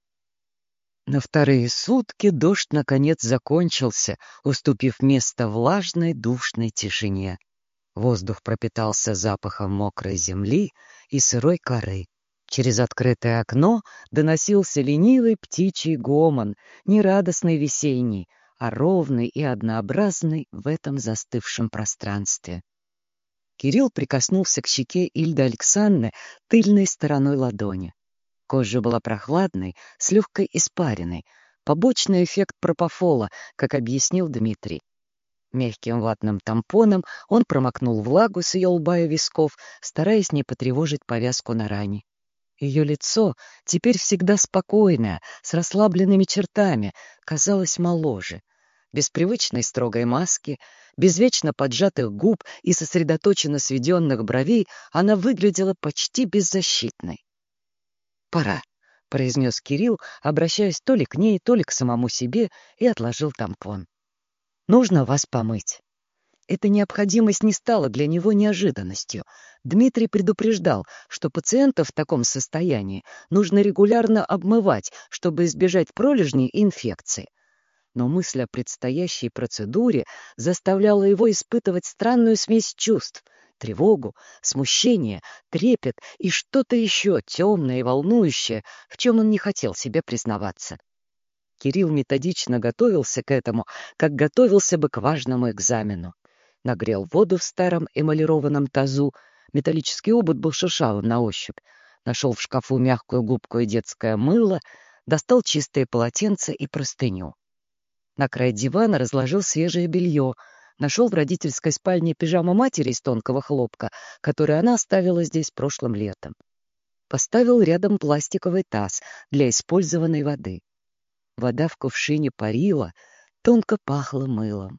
На вторые сутки дождь наконец закончился, уступив место влажной душной тишине. Воздух пропитался запахом мокрой земли и сырой коры. Через открытое окно доносился ленивый птичий гомон, не радостный весенний, а ровный и однообразный в этом застывшем пространстве. Кирилл прикоснулся к щеке Ильды Александровны тыльной стороной ладони. Кожа была прохладной, с легкой испариной, побочный эффект пропофола, как объяснил Дмитрий. Мягким ватным тампоном он промокнул влагу с ее лба и висков, стараясь не потревожить повязку на ране. Ее лицо, теперь всегда спокойное, с расслабленными чертами, казалось моложе. Без привычной строгой маски, без вечно поджатых губ и сосредоточенно сведенных бровей она выглядела почти беззащитной. «Пора», произнес Кирилл, обращаясь то ли к ней, то ли к самому себе, и отложил тампон. «Нужно вас помыть». Эта необходимость не стала для него неожиданностью. Дмитрий предупреждал, что пациента в таком состоянии нужно регулярно обмывать, чтобы избежать пролежней и инфекций. Но мысль о предстоящей процедуре заставляла его испытывать странную смесь чувств — тревогу, смущение, трепет и что-то еще темное и волнующее, в чем он не хотел себе признаваться. Кирилл методично готовился к этому, как готовился бы к важному экзамену. Нагрел воду в старом эмалированном тазу, металлический обод был шершавым на ощупь, нашел в шкафу мягкую губку и детское мыло, достал чистые полотенца и простыню. На край дивана разложил свежее белье, нашел в родительской спальне пижаму матери из тонкого хлопка, которую она оставила здесь прошлым летом. Поставил рядом пластиковый таз для использованной воды. Вода в кувшине парила, тонко пахла мылом.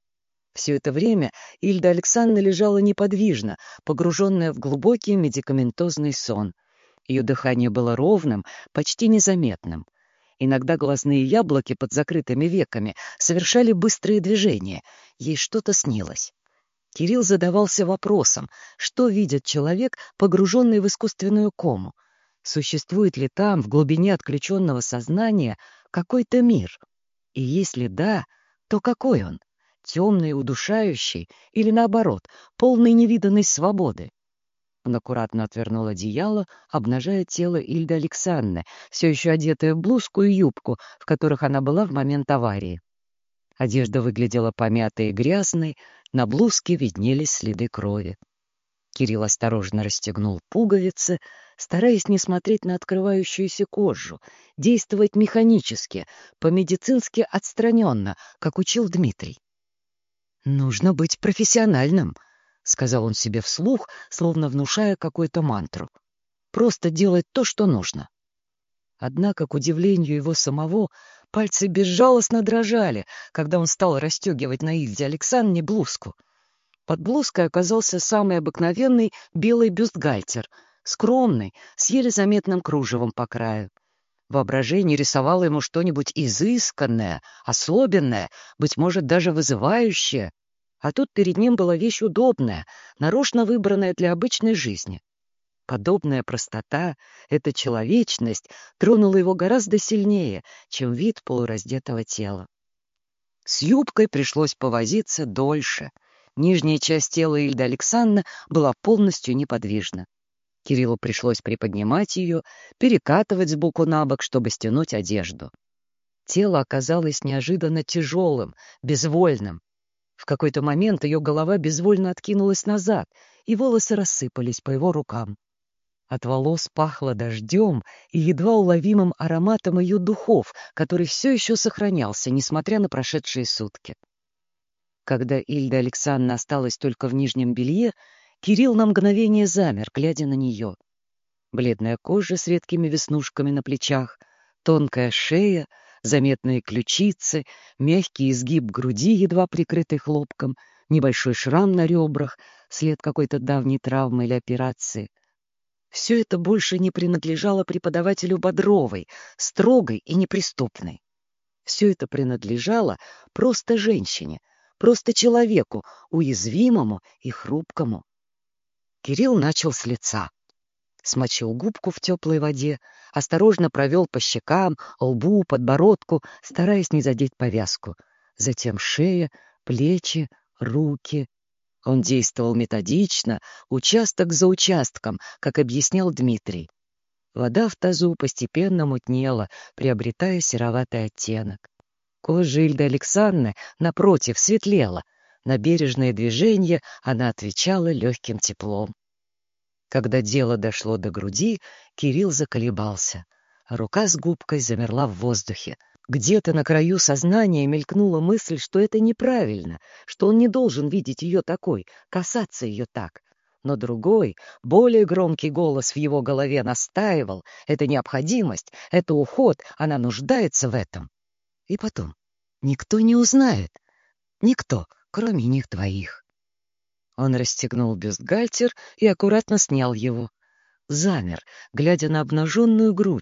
Все это время Ильда Александровна лежала неподвижно, погруженная в глубокий медикаментозный сон. Ее дыхание было ровным, почти незаметным. Иногда глазные яблоки под закрытыми веками совершали быстрые движения. Ей что-то снилось. Кирилл задавался вопросом, что видит человек, погруженный в искусственную кому. Существует ли там, в глубине отключенного сознания, какой-то мир? И если да, то какой он? Темный, удушающий или, наоборот, полный невиданной свободы? Он аккуратно отвернул одеяло, обнажая тело Ильды Александровны, все еще одетая в блузку и юбку, в которых она была в момент аварии. Одежда выглядела помятой и грязной, на блузке виднелись следы крови. Кирилл осторожно расстегнул пуговицы, стараясь не смотреть на открывающуюся кожу, действовать механически, по-медицински отстраненно, как учил Дмитрий. «Нужно быть профессиональным», — сказал он себе вслух, словно внушая какую-то мантру. «Просто делать то, что нужно». Однако, к удивлению его самого, пальцы безжалостно дрожали, когда он стал расстегивать на Ильде Александровне блузку. Под блузкой оказался самый обыкновенный белый бюстгальтер, скромный, с еле заметным кружевом по краю. Воображение рисовало ему что-нибудь изысканное, особенное, быть может, даже вызывающее. А тут перед ним была вещь удобная, нарочно выбранная для обычной жизни. Подобная простота, эта человечность тронула его гораздо сильнее, чем вид полураздетого тела. С юбкой пришлось повозиться дольше. Нижняя часть тела Ильды Александровны была полностью неподвижна. Кириллу пришлось приподнимать ее, перекатывать сбоку на бок, чтобы стянуть одежду. Тело оказалось неожиданно тяжелым, безвольным. В какой-то момент ее голова безвольно откинулась назад, и волосы рассыпались по его рукам. От волос пахло дождем и едва уловимым ароматом ее духов, который все еще сохранялся, несмотря на прошедшие сутки. Когда Ильда Александровна осталась только в нижнем белье, Кирилл на мгновение замер, глядя на нее. Бледная кожа с редкими веснушками на плечах, тонкая шея, заметные ключицы, мягкий изгиб груди, едва прикрытый хлопком, небольшой шрам на ребрах, след какой-то давней травмы или операции. Все это больше не принадлежало преподавателю Бодровой, строгой и неприступной. Все это принадлежало просто женщине, просто человеку, уязвимому и хрупкому. Кирилл начал с лица. Смочил губку в теплой воде, осторожно провел по щекам, лбу, подбородку, стараясь не задеть повязку. Затем шея, плечи, руки. Он действовал методично, участок за участком, как объяснял Дмитрий. Вода в тазу постепенно мутнела, приобретая сероватый оттенок. Кожа Ильды Александровны, напротив, светлела. На бережные движения она отвечала легким теплом. Когда дело дошло до груди, Кирилл заколебался. Рука с губкой замерла в воздухе. Где-то на краю сознания мелькнула мысль, что это неправильно, что он не должен видеть ее такой, касаться ее так. Но другой, более громкий голос в его голове настаивал: это необходимость, это уход, она нуждается в этом. И потом, никто не узнает. Никто, кроме них двоих. Он расстегнул бюстгальтер и аккуратно снял его. Замер, глядя на обнаженную грудь,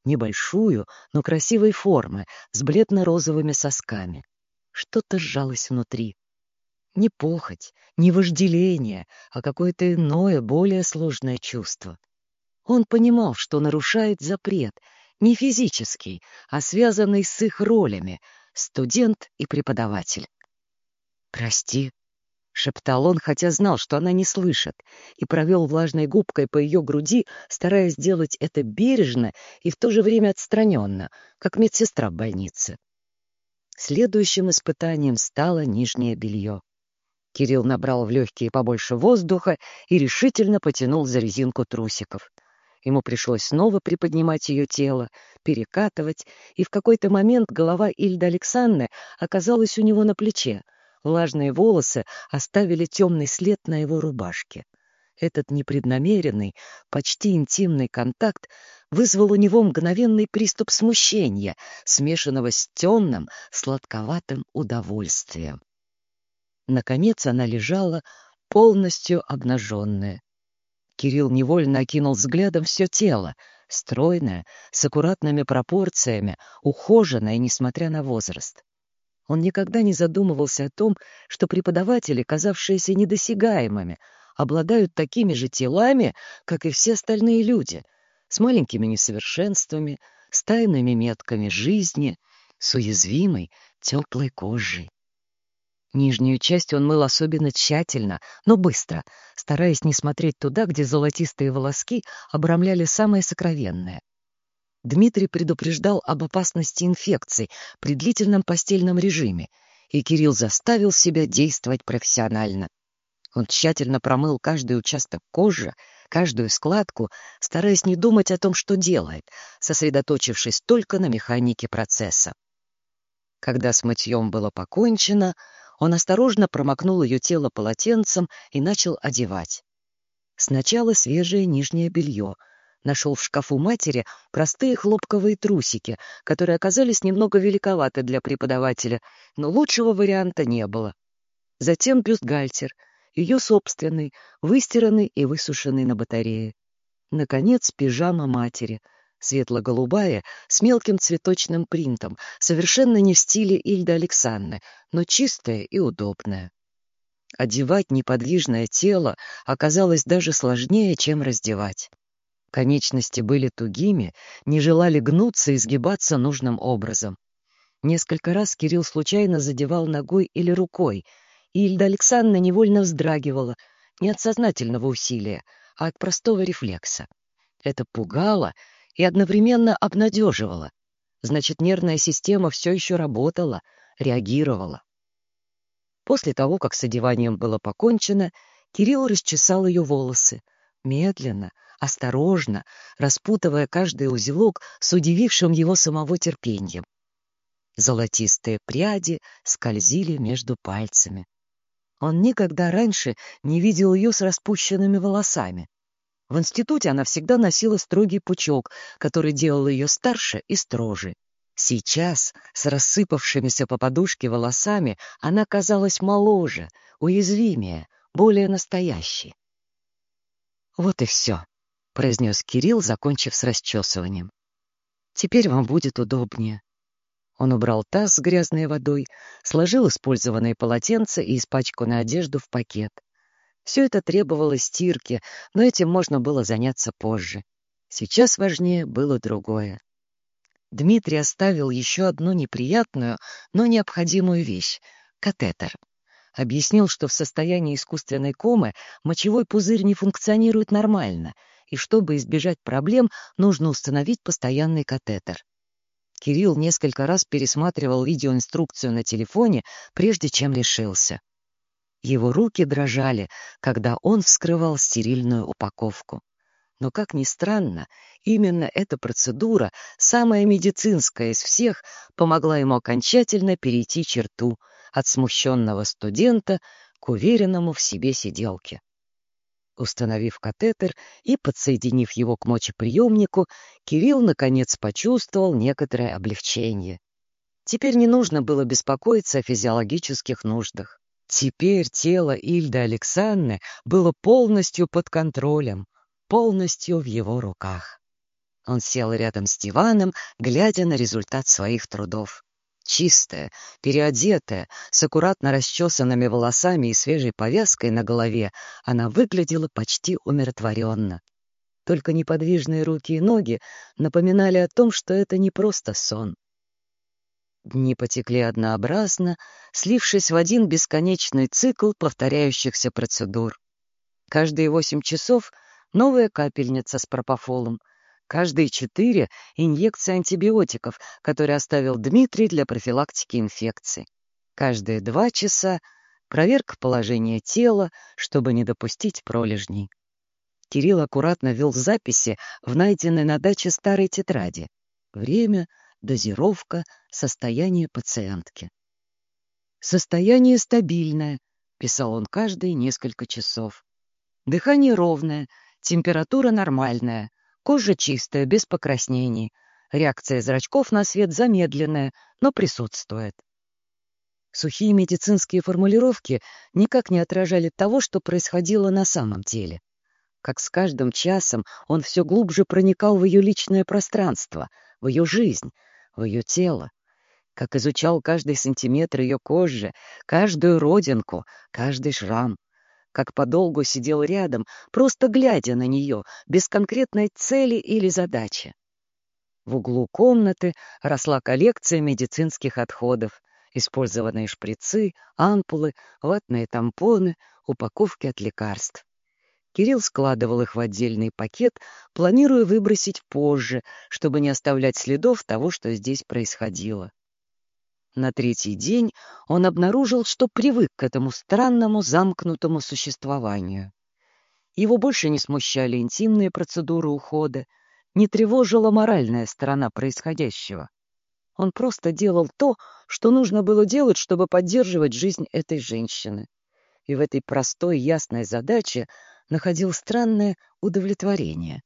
небольшую, но красивой формы, с бледно-розовыми сосками. Что-то сжалось внутри. Не похоть, не вожделение, а какое-то иное, более сложное чувство. Он понимал, что нарушает запрет, не физический, а связанный с их ролями — студент и преподаватель. «Прости», — шептал он, хотя знал, что она не слышит, и провел влажной губкой по ее груди, стараясь сделать это бережно и в то же время отстраненно, как медсестра в больнице. Следующим испытанием стало нижнее белье. Кирилл набрал в легкие побольше воздуха и решительно потянул за резинку трусиков. Ему пришлось снова приподнимать ее тело, перекатывать, и в какой-то момент голова Ильды Александры оказалась у него на плече. Влажные волосы оставили темный след на его рубашке. Этот непреднамеренный, почти интимный контакт вызвал у него мгновенный приступ смущения, смешанного с темным, сладковатым удовольствием. Наконец она лежала, полностью обнаженная. Кирилл невольно окинул взглядом все тело, стройное, с аккуратными пропорциями, ухоженное, несмотря на возраст. Он никогда не задумывался о том, что преподаватели, казавшиеся недосягаемыми, обладают такими же телами, как и все остальные люди, с маленькими несовершенствами, с тайными метками жизни, с уязвимой, теплой кожей. Нижнюю часть он мыл особенно тщательно, но быстро, стараясь не смотреть туда, где золотистые волоски обрамляли самое сокровенное. Дмитрий предупреждал об опасности инфекций при длительном постельном режиме, и Кирилл заставил себя действовать профессионально. Он тщательно промыл каждый участок кожи, каждую складку, стараясь не думать о том, что делает, сосредоточившись только на механике процесса. Когда с мытьем было покончено, он осторожно промокнул ее тело полотенцем и начал одевать. Сначала свежее нижнее белье. Нашел в шкафу матери простые хлопковые трусики, которые оказались немного великоваты для преподавателя, но лучшего варианта не было. Затем бюстгальтер, ее собственный, выстиранный и высушенный на батарее. Наконец, пижама матери, светло-голубая, с мелким цветочным принтом, совершенно не в стиле Ильды Александры, но чистая и удобная. Одевать неподвижное тело оказалось даже сложнее, чем раздевать. Конечности были тугими, не желали гнуться и сгибаться нужным образом. Несколько раз Кирилл случайно задевал ногой или рукой, и Ильда Александровна невольно вздрагивала, не от сознательного усилия, а от простого рефлекса. Это пугало и одновременно обнадеживало. Значит, нервная система все еще работала, реагировала. После того, как с одеванием было покончено, Кирилл расчесал ее волосы, медленно, осторожно, распутывая каждый узелок с удивившим его самого терпением. Золотистые пряди скользили между пальцами. Он никогда раньше не видел ее с распущенными волосами. В институте она всегда носила строгий пучок, который делал ее старше и строже. Сейчас, с рассыпавшимися по подушке волосами, она казалась моложе, уязвимее, более настоящей. «Вот и все», — произнес Кирилл, закончив с расчесыванием. «Теперь вам будет удобнее». Он убрал таз с грязной водой, сложил использованные полотенца и испачканную одежду в пакет. Все это требовало стирки, но этим можно было заняться позже. Сейчас важнее было другое. Дмитрий оставил еще одну неприятную, но необходимую вещь — катетер. Объяснил, что в состоянии искусственной комы мочевой пузырь не функционирует нормально, и чтобы избежать проблем, нужно установить постоянный катетер. Кирилл несколько раз пересматривал видеоинструкцию на телефоне, прежде чем решился. Его руки дрожали, когда он вскрывал стерильную упаковку. Но, как ни странно, именно эта процедура, самая медицинская из всех, помогла ему окончательно перейти черту от смущенного студента к уверенному в себе сиделке. Установив катетер и подсоединив его к мочеприемнику, Кирилл, наконец, почувствовал некоторое облегчение. Теперь не нужно было беспокоиться о физиологических нуждах. Теперь тело Ильды Александры было полностью под контролем, полностью в его руках. Он сел рядом с диваном, глядя на результат своих трудов. Чистая, переодетая, с аккуратно расчесанными волосами и свежей повязкой на голове, она выглядела почти умиротворенно. Только неподвижные руки и ноги напоминали о том, что это не просто сон. Дни потекли однообразно, слившись в один бесконечный цикл повторяющихся процедур. Каждые восемь часов новая капельница с пропофолом, каждые четыре — инъекция антибиотиков, которые оставил Дмитрий для профилактики инфекций. Каждые два часа — проверка положения тела, чтобы не допустить пролежней. Кирилл аккуратно вел записи в найденной на даче старой тетради. Время, дозировка, состояние пациентки. «Состояние стабильное», — писал он каждые несколько часов. «Дыхание ровное, температура нормальная, кожа чистая, без покраснений. Реакция зрачков на свет замедленная, но присутствует». Сухие медицинские формулировки никак не отражали того, что происходило на самом деле. Как с каждым часом он все глубже проникал в ее личное пространство, в ее жизнь, в ее тело. Как изучал каждый сантиметр ее кожи, каждую родинку, каждый шрам. Как подолгу сидел рядом, просто глядя на нее, без конкретной цели или задачи. В углу комнаты росла коллекция медицинских отходов, использованные шприцы, ампулы, ватные тампоны, упаковки от лекарств. Кирилл складывал их в отдельный пакет, планируя выбросить позже, чтобы не оставлять следов того, что здесь происходило. На третий день он обнаружил, что привык к этому странному замкнутому существованию. Его больше не смущали интимные процедуры ухода, не тревожила моральная сторона происходящего. Он просто делал то, что нужно было делать, чтобы поддерживать жизнь этой женщины. И в этой простой, ясной задаче находил странное удовлетворение.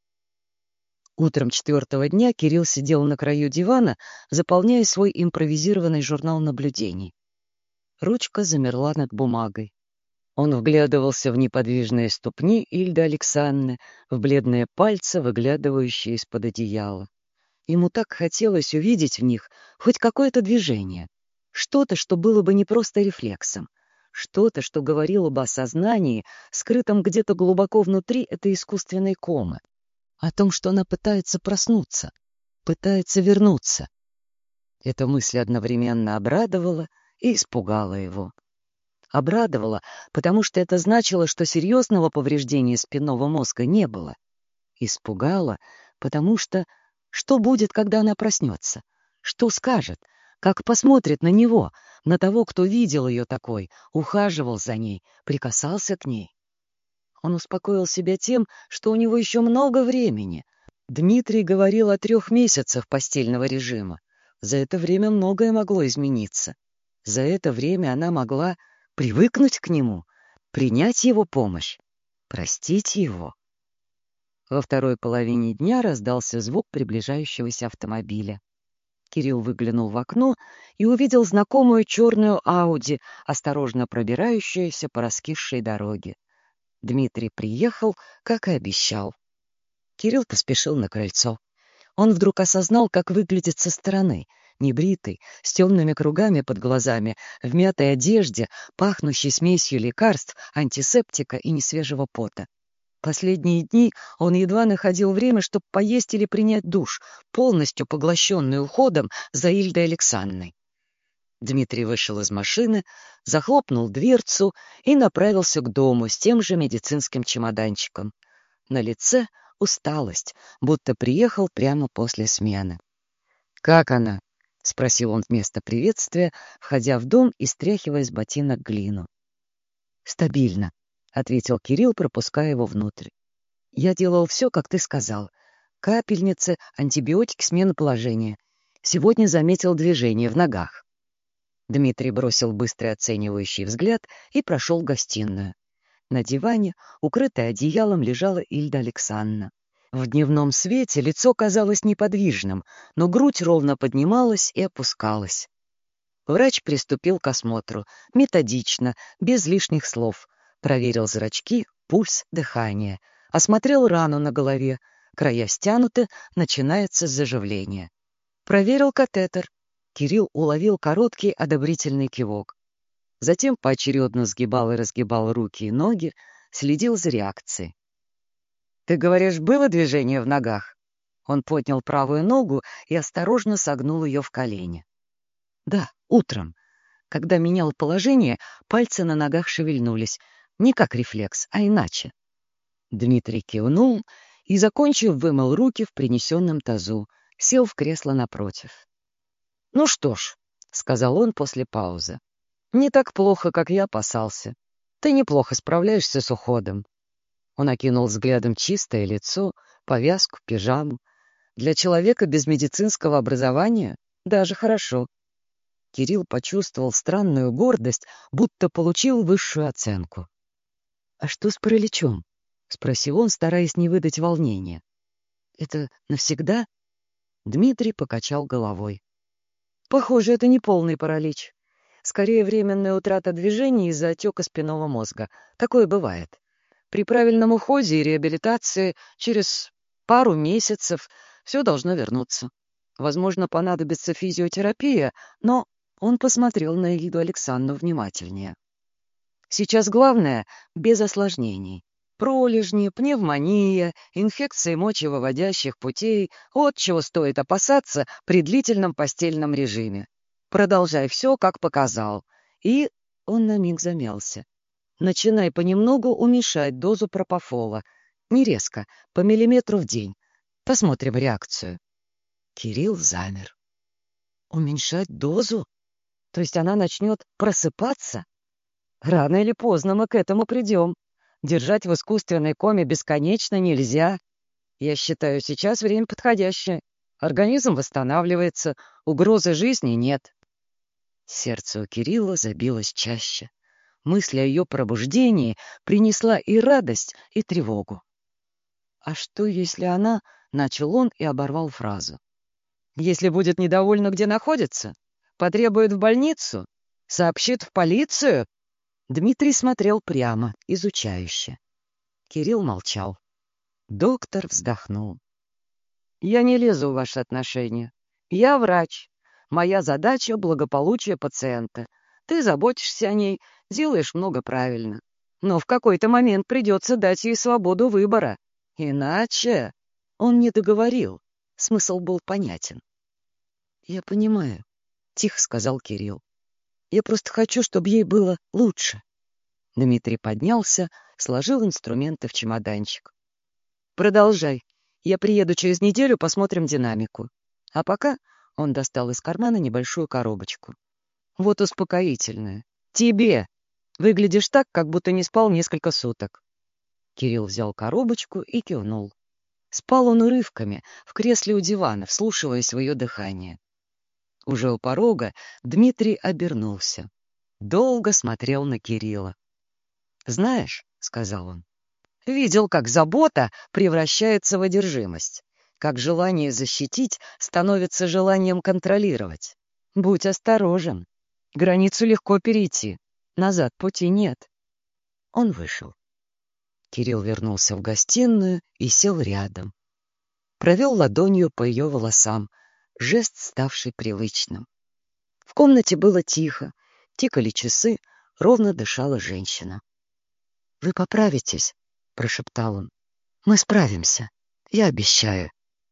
Утром четвертого дня Кирилл сидел на краю дивана, заполняя свой импровизированный журнал наблюдений. Ручка замерла над бумагой. Он вглядывался в неподвижные ступни Ильды Александры, в бледные пальцы, выглядывающие из-под одеяла. Ему так хотелось увидеть в них хоть какое-то движение, что-то, что было бы не просто рефлексом, что-то, что говорило бы о сознании, скрытом где-то глубоко внутри этой искусственной комы, о том, что она пытается проснуться, пытается вернуться. Эта мысль одновременно обрадовала и испугала его. Обрадовала, потому что это значило, что серьезного повреждения спинного мозга не было. Испугала, потому что что будет, когда она проснется? Что скажет? Как посмотрит на него, на того, кто видел ее такой, ухаживал за ней, прикасался к ней? Он успокоил себя тем, что у него еще много времени. Дмитрий говорил о трех месяцах постельного режима. За это время многое могло измениться. За это время она могла привыкнуть к нему, принять его помощь, простить его. Во второй половине дня раздался звук приближающегося автомобиля. Кирилл выглянул в окно и увидел знакомую черную Ауди, осторожно пробирающуюся по раскисшей дороге. Дмитрий приехал, как и обещал. Кирилл поспешил на крыльцо. Он вдруг осознал, как выглядит со стороны, небритый, с темными кругами под глазами, в мятой одежде, пахнущей смесью лекарств, антисептика и несвежего пота. Последние дни он едва находил время, чтобы поесть или принять душ, полностью поглощенный уходом за Ильдой Александрой. Дмитрий вышел из машины, захлопнул дверцу и направился к дому с тем же медицинским чемоданчиком. На лице усталость, будто приехал прямо после смены. «Как она?» — спросил он вместо приветствия, входя в дом и стряхивая с ботинок глину. «Стабильно», — ответил Кирилл, пропуская его внутрь. «Я делал все, как ты сказал. Капельницы, антибиотики, смена положения. Сегодня заметил движение в ногах». Дмитрий бросил быстрый оценивающий взгляд и прошел в гостиную. На диване, укрытая одеялом, лежала Ильда Александровна. В дневном свете лицо казалось неподвижным, но грудь ровно поднималась и опускалась. Врач приступил к осмотру, методично, без лишних слов. Проверил зрачки, пульс, дыхание. Осмотрел рану на голове. края стянуты, начинается заживление. Проверил катетер. Кирилл уловил короткий одобрительный кивок. Затем поочередно сгибал и разгибал руки и ноги, следил за реакцией. «Ты говоришь, было движение в ногах?» Он поднял правую ногу и осторожно согнул ее в колени. «Да, утром. Когда менял положение, пальцы на ногах шевельнулись. Не как рефлекс, а иначе». Дмитрий кивнул и, закончив, вымыл руки в принесенном тазу, сел в кресло напротив. «Ну что ж», — сказал он после паузы, — «не так плохо, как я опасался. Ты неплохо справляешься с уходом». Он окинул взглядом чистое лицо, повязку, пижаму. Для человека без медицинского образования даже хорошо. Кирилл почувствовал странную гордость, будто получил высшую оценку. «А что с параличом?» — спросил он, стараясь не выдать волнения. «Это навсегда?» Дмитрий покачал головой. «Похоже, это не полный паралич. Скорее, временная утрата движений из-за отека спинного мозга. Такое бывает. При правильном уходе и реабилитации через пару месяцев все должно вернуться. Возможно, понадобится физиотерапия, но...» Он посмотрел на Иду Александровну внимательнее. «Сейчас главное — без осложнений. Пролежни, пневмония, инфекции мочевыводящих путей — вот чего стоит опасаться при длительном постельном режиме. Продолжай все, как показал. И...» Он на миг замялся. «Начинай понемногу уменьшать дозу пропофола. Не резко, по миллиметру в день. Посмотрим реакцию». Кирилл замер. «Уменьшать дозу? То есть она начнет просыпаться? Рано или поздно мы к этому придем. Держать в искусственной коме бесконечно нельзя. Я считаю, сейчас время подходящее. Организм восстанавливается, угрозы жизни нет». Сердце у Кирилла забилось чаще. Мысль о ее пробуждении принесла и радость, и тревогу. «А что, если она...» — начал он и оборвал фразу. «Если будет недовольна, где находится? Потребует в больницу? Сообщит в полицию?» Дмитрий смотрел прямо, изучающе. Кирилл молчал. Доктор вздохнул. «Я не лезу в ваши отношения. Я врач. Моя задача — благополучие пациента. Ты заботишься о ней, делаешь много правильно. Но в какой-то момент придется дать ей свободу выбора. Иначе...» Он не договорил. Смысл был понятен. «Я понимаю», — тихо сказал Кирилл. «Я просто хочу, чтобы ей было лучше». Дмитрий поднялся, сложил инструменты в чемоданчик. «Продолжай. Я приеду через неделю, посмотрим динамику. А пока...» — он достал из кармана небольшую коробочку. «Вот успокоительное. Тебе. Выглядишь так, как будто не спал несколько суток». Кирилл взял коробочку и кивнул. Спал он урывками, в кресле у дивана, вслушиваясь в ее дыхание. Уже у порога Дмитрий обернулся. Долго смотрел на Кирилла. «Знаешь, — сказал он, — видел, как забота превращается в одержимость, как желание защитить становится желанием контролировать. Будь осторожен. Границу легко перейти. Назад пути нет». Он вышел. Кирилл вернулся в гостиную и сел рядом. Провел ладонью по ее волосам, жест, ставший привычным. В комнате было тихо, тикали часы, ровно дышала женщина. «Вы поправитесь», — прошептал он. «Мы справимся, я обещаю».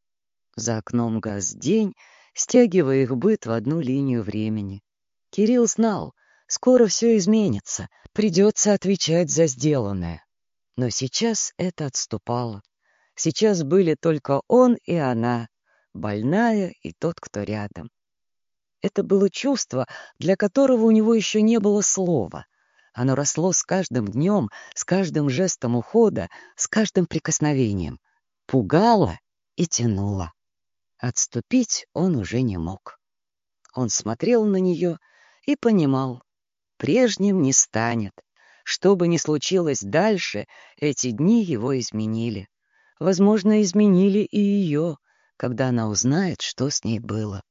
За окном гас день, стягивая их быт в одну линию времени. Кирилл знал, скоро все изменится, придется отвечать за сделанное. Но сейчас это отступало. Сейчас были только он и она, больная и тот, кто рядом. Это было чувство, для которого у него еще не было слова. Оно росло с каждым днем, с каждым жестом ухода, с каждым прикосновением. Пугало и тянуло. Отступить он уже не мог. Он смотрел на нее и понимал, прежним не станет. Что бы ни случилось дальше, эти дни его изменили. Возможно, изменили и ее, когда она узнает, что с ней было.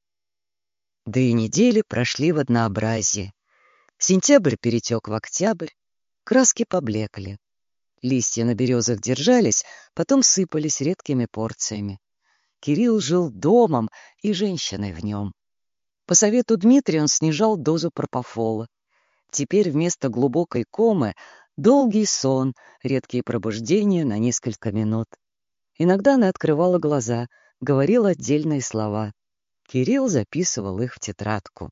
Да и недели прошли в однообразии. Сентябрь перетек в октябрь, краски поблекли. Листья на березах держались, потом сыпались редкими порциями. Кирилл жил домом и женщиной в нем. По совету Дмитрия он снижал дозу пропофола. Теперь вместо глубокой комы долгий сон, редкие пробуждения на несколько минут. Иногда она открывала глаза, говорила отдельные слова. Кирилл записывал их в тетрадку.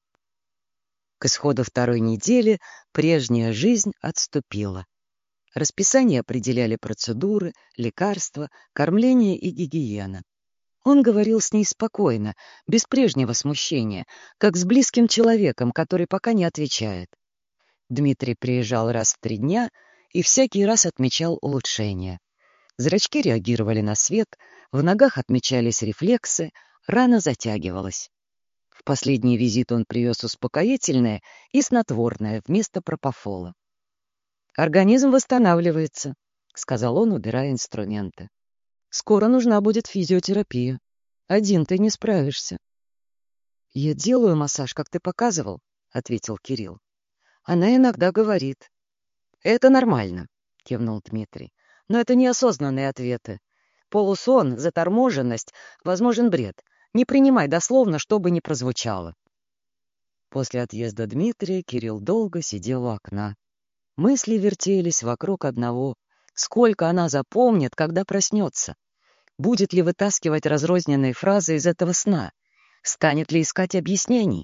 К исходу второй недели прежняя жизнь отступила. Расписание определяли процедуры, лекарства, кормление и гигиена. Он говорил с ней спокойно, без прежнего смущения, как с близким человеком, который пока не отвечает. Дмитрий приезжал раз в три дня и всякий раз отмечал улучшения. Зрачки реагировали на свет, в ногах отмечались рефлексы, рана затягивалась. В последний визит он привез успокоительное и снотворное вместо пропофола. «Организм восстанавливается», — сказал он, убирая инструменты. «Скоро нужна будет физиотерапия. Один ты не справишься». «Я делаю массаж, как ты показывал», — ответил Кирилл. «Она иногда говорит». «Это нормально», — кивнул Дмитрий. «Но это неосознанные ответы. Полусон, заторможенность, возможен бред. Не принимай дословно, что бы ни прозвучало». После отъезда Дмитрия Кирилл долго сидел у окна. Мысли вертелись вокруг одного. Сколько она запомнит, когда проснется? Будет ли вытаскивать разрозненные фразы из этого сна? Станет ли искать объяснений?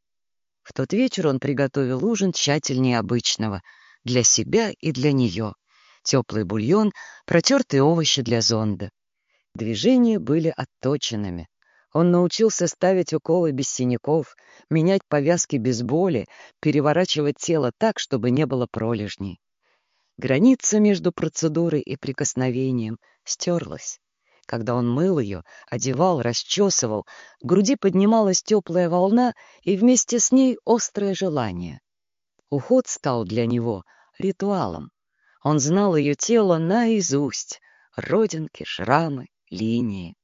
В тот вечер он приготовил ужин тщательнее обычного. Для себя и для нее. Теплый бульон, протертые овощи для зонда. Движения были отточенными. Он научился ставить уколы без синяков, менять повязки без боли, переворачивать тело так, чтобы не было пролежней. Граница между процедурой и прикосновением стерлась. Когда он мыл ее, одевал, расчесывал, в груди поднималась теплая волна и вместе с ней острое желание. Уход стал для него ритуалом. Он знал ее тело наизусть — родинки, шрамы, линии.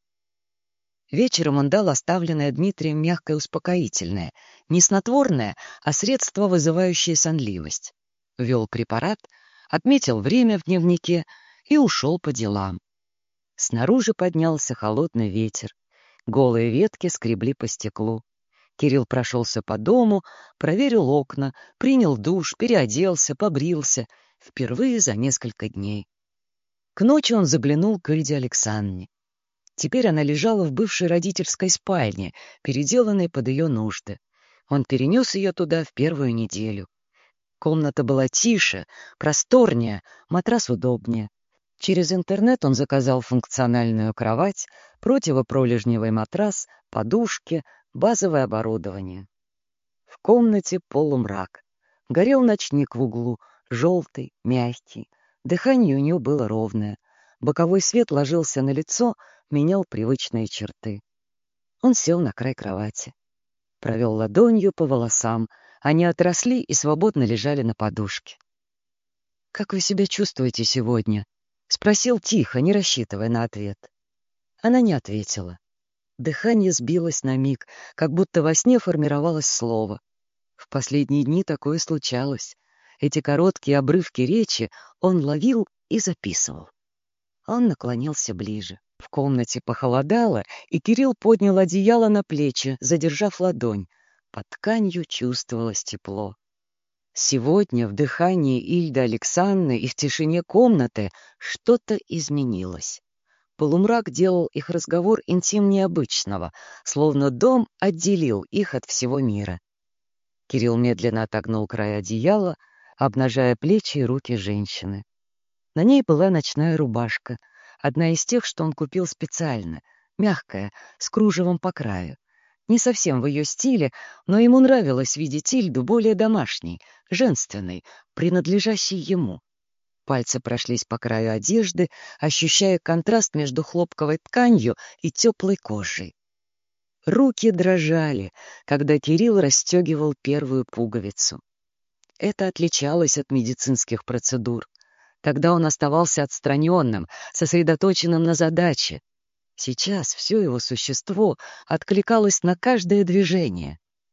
Вечером он дал оставленное Дмитрием мягкое успокоительное, не снотворное, а средство, вызывающее сонливость. Ввел препарат, отметил время в дневнике и ушел по делам. Снаружи поднялся холодный ветер. Голые ветки скребли по стеклу. Кирилл прошелся по дому, проверил окна, принял душ, переоделся, побрился. Впервые за несколько дней. К ночи он заглянул к Ильде Александровне. Теперь она лежала в бывшей родительской спальне, переделанной под ее нужды. Он перенес ее туда в первую неделю. Комната была тише, просторнее, матрас удобнее. Через интернет он заказал функциональную кровать, противопролежневый матрас, подушки, базовое оборудование. В комнате полумрак. Горел ночник в углу, желтый, мягкий. Дыхание у нее было ровное. Боковой свет ложился на лицо, менял привычные черты. Он сел на край кровати. Провел ладонью по волосам. Они отросли и свободно лежали на подушке. «Как вы себя чувствуете сегодня?» — спросил тихо, не рассчитывая на ответ. Она не ответила. Дыхание сбилось на миг, как будто во сне формировалось слово. В последние дни такое случалось. Эти короткие обрывки речи он ловил и записывал. Он наклонился ближе. В комнате похолодало, и Кирилл поднял одеяло на плечи, задержав ладонь. Под тканью чувствовалось тепло. Сегодня в дыхании Ильды Александровны и в тишине комнаты что-то изменилось. Полумрак делал их разговор интимнее обычного, словно дом отделил их от всего мира. Кирилл медленно отогнул край одеяла, обнажая плечи и руки женщины. На ней была ночная рубашка, одна из тех, что он купил специально, мягкая, с кружевом по краю. Не совсем в ее стиле, но ему нравилось видеть Ильду более домашней, женственной, принадлежащей ему. Пальцы прошлись по краю одежды, ощущая контраст между хлопковой тканью и теплой кожей. Руки дрожали, когда Кирилл расстегивал первую пуговицу. Это отличалось от медицинских процедур. Тогда он оставался отстраненным, сосредоточенным на задаче. Сейчас все его существо откликалось на каждое движение.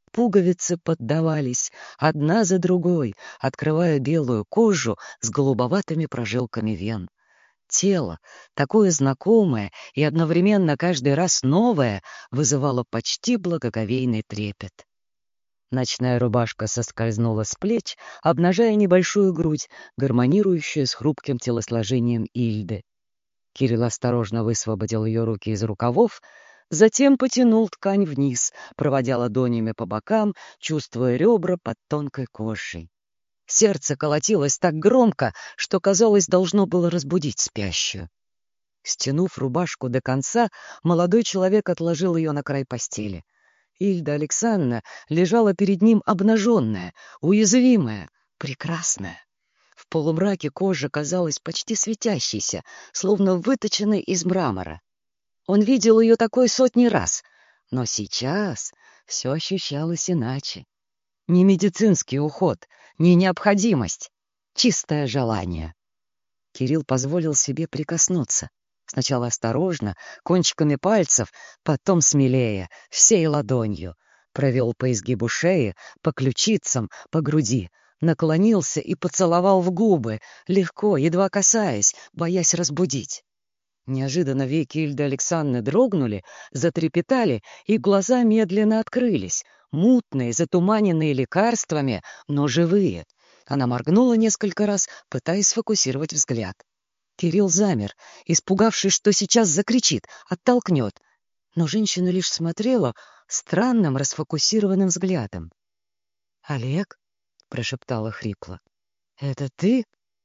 Пуговицы поддавались одна за другой, открывая белую кожу с голубоватыми прожилками вен. Тело, такое знакомое и одновременно каждый раз новое, вызывало почти благоговейный трепет. Ночная рубашка соскользнула с плеч, обнажая небольшую грудь, гармонирующую с хрупким телосложением Ильды. Кирилл осторожно высвободил ее руки из рукавов, затем потянул ткань вниз, проводя ладонями по бокам, чувствуя ребра под тонкой кожей. Сердце колотилось так громко, что, казалось, должно было разбудить спящую. Стянув рубашку до конца, молодой человек отложил ее на край постели. Ильда Александровна лежала перед ним обнаженная, уязвимая, прекрасная. В полумраке кожа казалась почти светящейся, словно выточенной из мрамора. Он видел ее такой сотни раз, но сейчас все ощущалось иначе. Не медицинский уход, не необходимость, чистое желание. Кирилл позволил себе прикоснуться. Сначала осторожно, кончиками пальцев, потом смелее, всей ладонью. Провел по изгибу шеи, по ключицам, по груди. Наклонился и поцеловал в губы, легко, едва касаясь, боясь разбудить. Неожиданно веки Ильды Александровны дрогнули, затрепетали, и глаза медленно открылись, мутные, затуманенные лекарствами, но живые. Она моргнула несколько раз, пытаясь сфокусировать взгляд. Кирилл замер, испугавшись, что сейчас закричит, оттолкнет. Но женщина лишь смотрела странным расфокусированным взглядом. «Олег?» — прошептала хрипло. «Это ты?»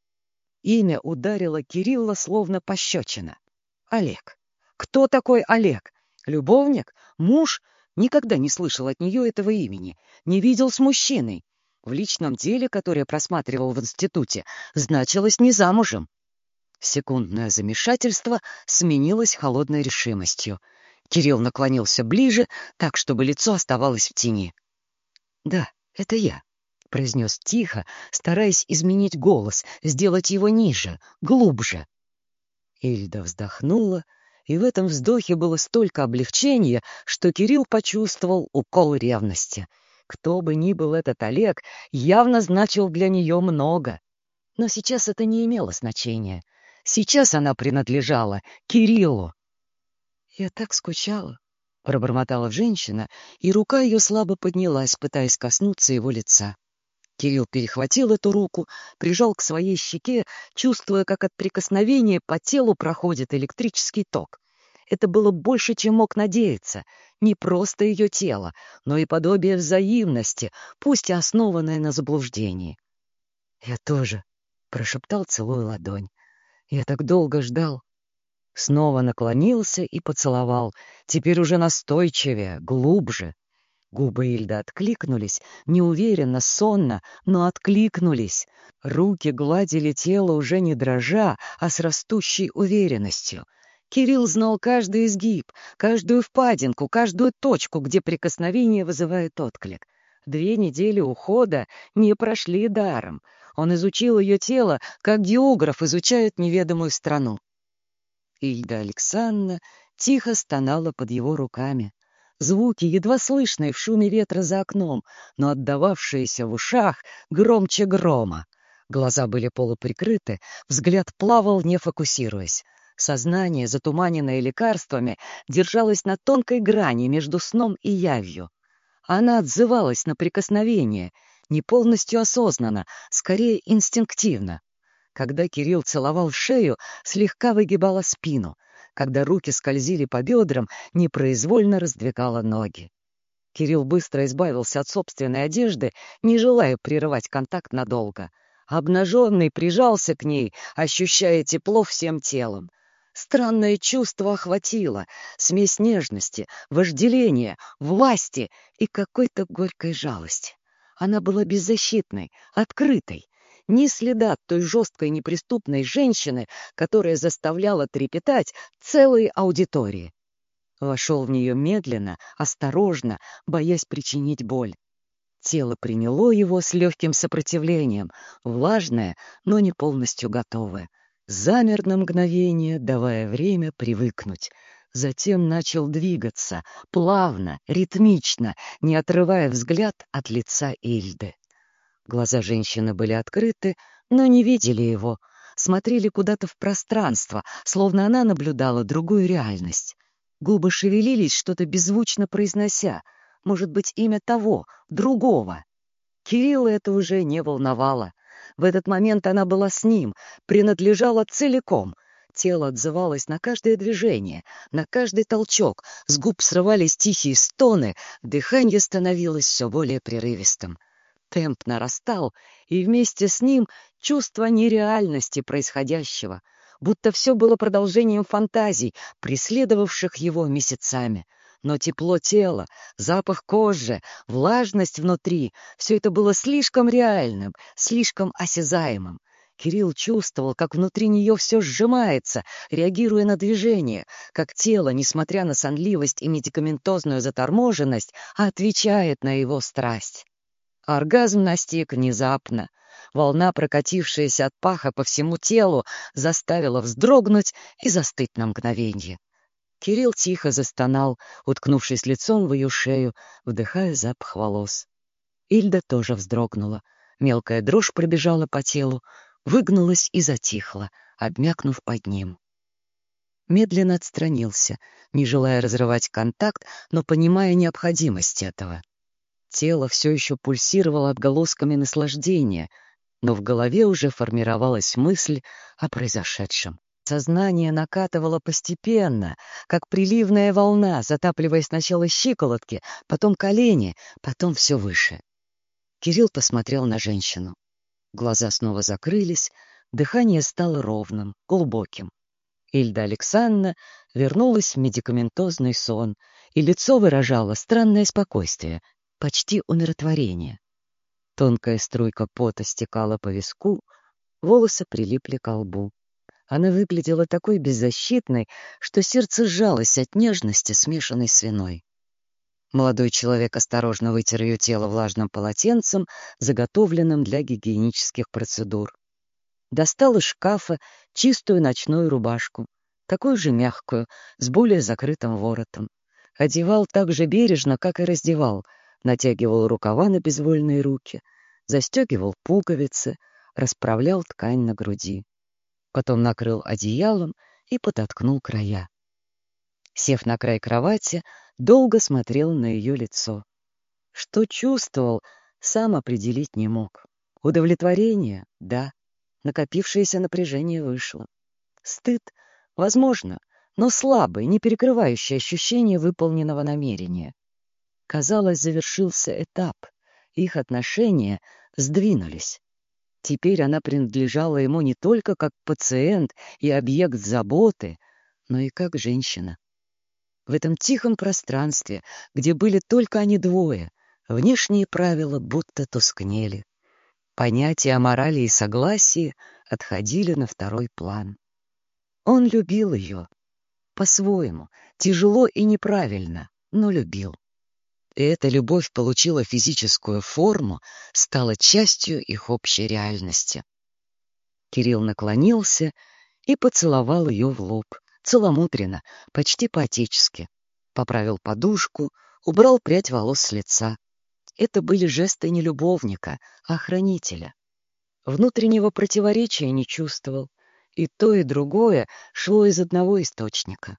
Имя ударило Кирилла словно пощечина. Олег. Кто такой Олег? Любовник? Муж? Никогда не слышал от нее этого имени. Не видел с мужчиной. В личном деле, которое просматривал в институте, значилось не замужем. Секундное замешательство сменилось холодной решимостью. Кирилл наклонился ближе, так, чтобы лицо оставалось в тени. «Да, это я», — произнес тихо, стараясь изменить голос, сделать его ниже, глубже. Ильда вздохнула, и в этом вздохе было столько облегчения, что Кирилл почувствовал укол ревности. Кто бы ни был этот Олег, явно значил для нее много. Но сейчас это не имело значения. Сейчас она принадлежала Кириллу. «Я так скучала», — пробормотала женщина, и рука ее слабо поднялась, пытаясь коснуться его лица. Кирилл перехватил эту руку, прижал к своей щеке, чувствуя, как от прикосновения по телу проходит электрический ток. Это было больше, чем мог надеяться. Не просто ее тело, но и подобие взаимности, пусть и основанное на заблуждении. «Я тоже», — прошептал, целуя ладонь. «Я так долго ждал». Снова наклонился и поцеловал, теперь уже настойчивее, глубже. Губы Ильды откликнулись, неуверенно, сонно, но откликнулись. Руки гладили тело уже не дрожа, а с растущей уверенностью. Кирилл знал каждый изгиб, каждую впадинку, каждую точку, где прикосновение вызывает отклик. Две недели ухода не прошли даром. Он изучил ее тело, как географ изучает неведомую страну. Ильда Александровна тихо стонала под его руками. Звуки, едва слышные в шуме ветра за окном, но отдававшиеся в ушах громче грома. Глаза были полуприкрыты, взгляд плавал, не фокусируясь. Сознание, затуманенное лекарствами, держалось на тонкой грани между сном и явью. Она отзывалась на прикосновение, не полностью осознанно, скорее инстинктивно. Когда Кирилл целовал шею, слегка выгибала спину. Когда руки скользили по бедрам, непроизвольно раздвигала ноги. Кирилл быстро избавился от собственной одежды, не желая прерывать контакт надолго. Обнаженный прижался к ней, ощущая тепло всем телом. Странное чувство охватило, смесь нежности, вожделения, власти и какой-то горькой жалости. Она была беззащитной, открытой. Ни следа той жесткой неприступной женщины, которая заставляла трепетать целые аудитории. Вошел в нее медленно, осторожно, боясь причинить боль. Тело приняло его с легким сопротивлением, влажное, но не полностью готовое. Замер на мгновение, давая время привыкнуть. Затем начал двигаться, плавно, ритмично, не отрывая взгляд от лица Ильды. Глаза женщины были открыты, но не видели его, смотрели куда-то в пространство, словно она наблюдала другую реальность. Губы шевелились, что-то беззвучно произнося, может быть, имя того, другого. Кирилла это уже не волновало. В этот момент она была с ним, принадлежала целиком. Тело отзывалось на каждое движение, на каждый толчок, с губ срывались тихие стоны, дыхание становилось все более прерывистым. Темп нарастал, и вместе с ним чувство нереальности происходящего, будто все было продолжением фантазий, преследовавших его месяцами. Но тепло тела, запах кожи, влажность внутри — все это было слишком реальным, слишком осязаемым. Кирилл чувствовал, как внутри нее все сжимается, реагируя на движение, как тело, несмотря на сонливость и медикаментозную заторможенность, отвечает на его страсть. Оргазм настиг внезапно. Волна, прокатившаяся от паха по всему телу, заставила вздрогнуть и застыть на мгновенье. Кирилл тихо застонал, уткнувшись лицом в ее шею, вдыхая запах волос. Ильда тоже вздрогнула. Мелкая дрожь пробежала по телу, выгнулась и затихла, обмякнув под ним. Медленно отстранился, не желая разрывать контакт, но понимая необходимость этого. Тело все еще пульсировало отголосками наслаждения, но в голове уже формировалась мысль о произошедшем. Сознание накатывало постепенно, как приливная волна, затапливая сначала щиколотки, потом колени, потом все выше. Кирилл посмотрел на женщину. Глаза снова закрылись, дыхание стало ровным, глубоким. Ильда Александровна вернулась в медикаментозный сон, и лицо выражало странное спокойствие, почти умиротворение. Тонкая струйка пота стекала по виску, волосы прилипли к лбу. Она выглядела такой беззащитной, что сердце сжалось от нежности, смешанной с виной. Молодой человек осторожно вытер ее тело влажным полотенцем, заготовленным для гигиенических процедур. Достал из шкафа чистую ночную рубашку, такую же мягкую, с более закрытым воротом. Одевал так же бережно, как и раздевал, натягивал рукава на безвольные руки, застегивал пуговицы, расправлял ткань на груди. Потом накрыл одеялом и подоткнул края. Сев на край кровати, долго смотрел на ее лицо. Что чувствовал, сам определить не мог. Удовлетворение — да, накопившееся напряжение вышло. Стыд — возможно, но слабый, не перекрывающий ощущение выполненного намерения. Казалось, завершился этап, их отношения сдвинулись. Теперь она принадлежала ему не только как пациент и объект заботы, но и как женщина. В этом тихом пространстве, где были только они двое, внешние правила будто тускнели. Понятия о морали и согласии отходили на второй план. Он любил ее. По-своему, тяжело и неправильно, но любил. И эта любовь получила физическую форму, стала частью их общей реальности. Кирилл наклонился и поцеловал ее в лоб, целомудренно, почти по-отечески. Поправил подушку, убрал прядь волос с лица. Это были жесты не любовника, а хранителя. Внутреннего противоречия не чувствовал, и то, и другое шло из одного источника.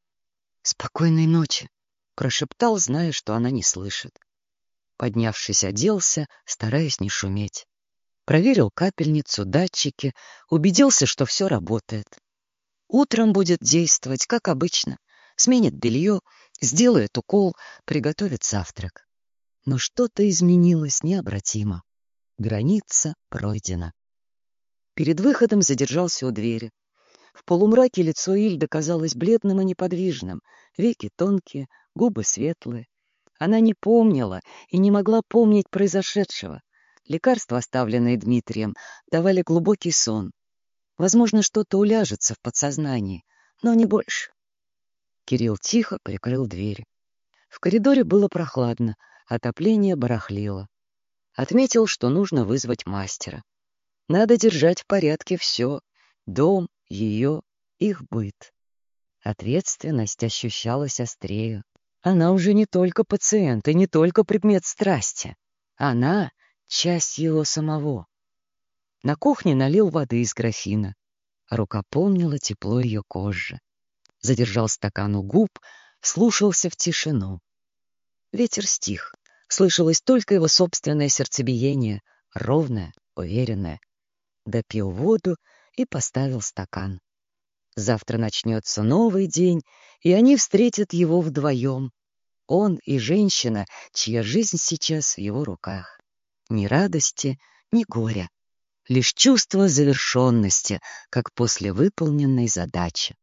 «Спокойной ночи», — прошептал, зная, что она не слышит. Поднявшись, оделся, стараясь не шуметь. Проверил капельницу, датчики, убедился, что все работает. Утром будет действовать, как обычно. Сменит белье, сделает укол, приготовит завтрак. Но что-то изменилось необратимо. Граница пройдена. Перед выходом задержался у двери. В полумраке лицо Ильды казалось бледным и неподвижным, веки тонкие, губы светлые. Она не помнила и не могла помнить произошедшего. Лекарства, оставленные Дмитрием, давали глубокий сон. Возможно, что-то уляжется в подсознании, но не больше. Кирилл тихо прикрыл дверь. В коридоре было прохладно, отопление барахлило. Отметил, что нужно вызвать мастера. Надо держать в порядке все — дом, ее, их быт. Ответственность ощущалась острее. Она уже не только пациент и не только предмет страсти. Она — часть его самого. На кухне налил воды из графина. Рука помнила тепло ее кожи. Задержал стакан у губ, слушался в тишину. Ветер стих. Слышалось только его собственное сердцебиение, ровное, уверенное. Допил воду и поставил стакан. Завтра начнется новый день, и они встретят его вдвоем. Он и женщина, чья жизнь сейчас в его руках. Ни радости, ни горя. Лишь чувство завершенности, как после выполненной задачи.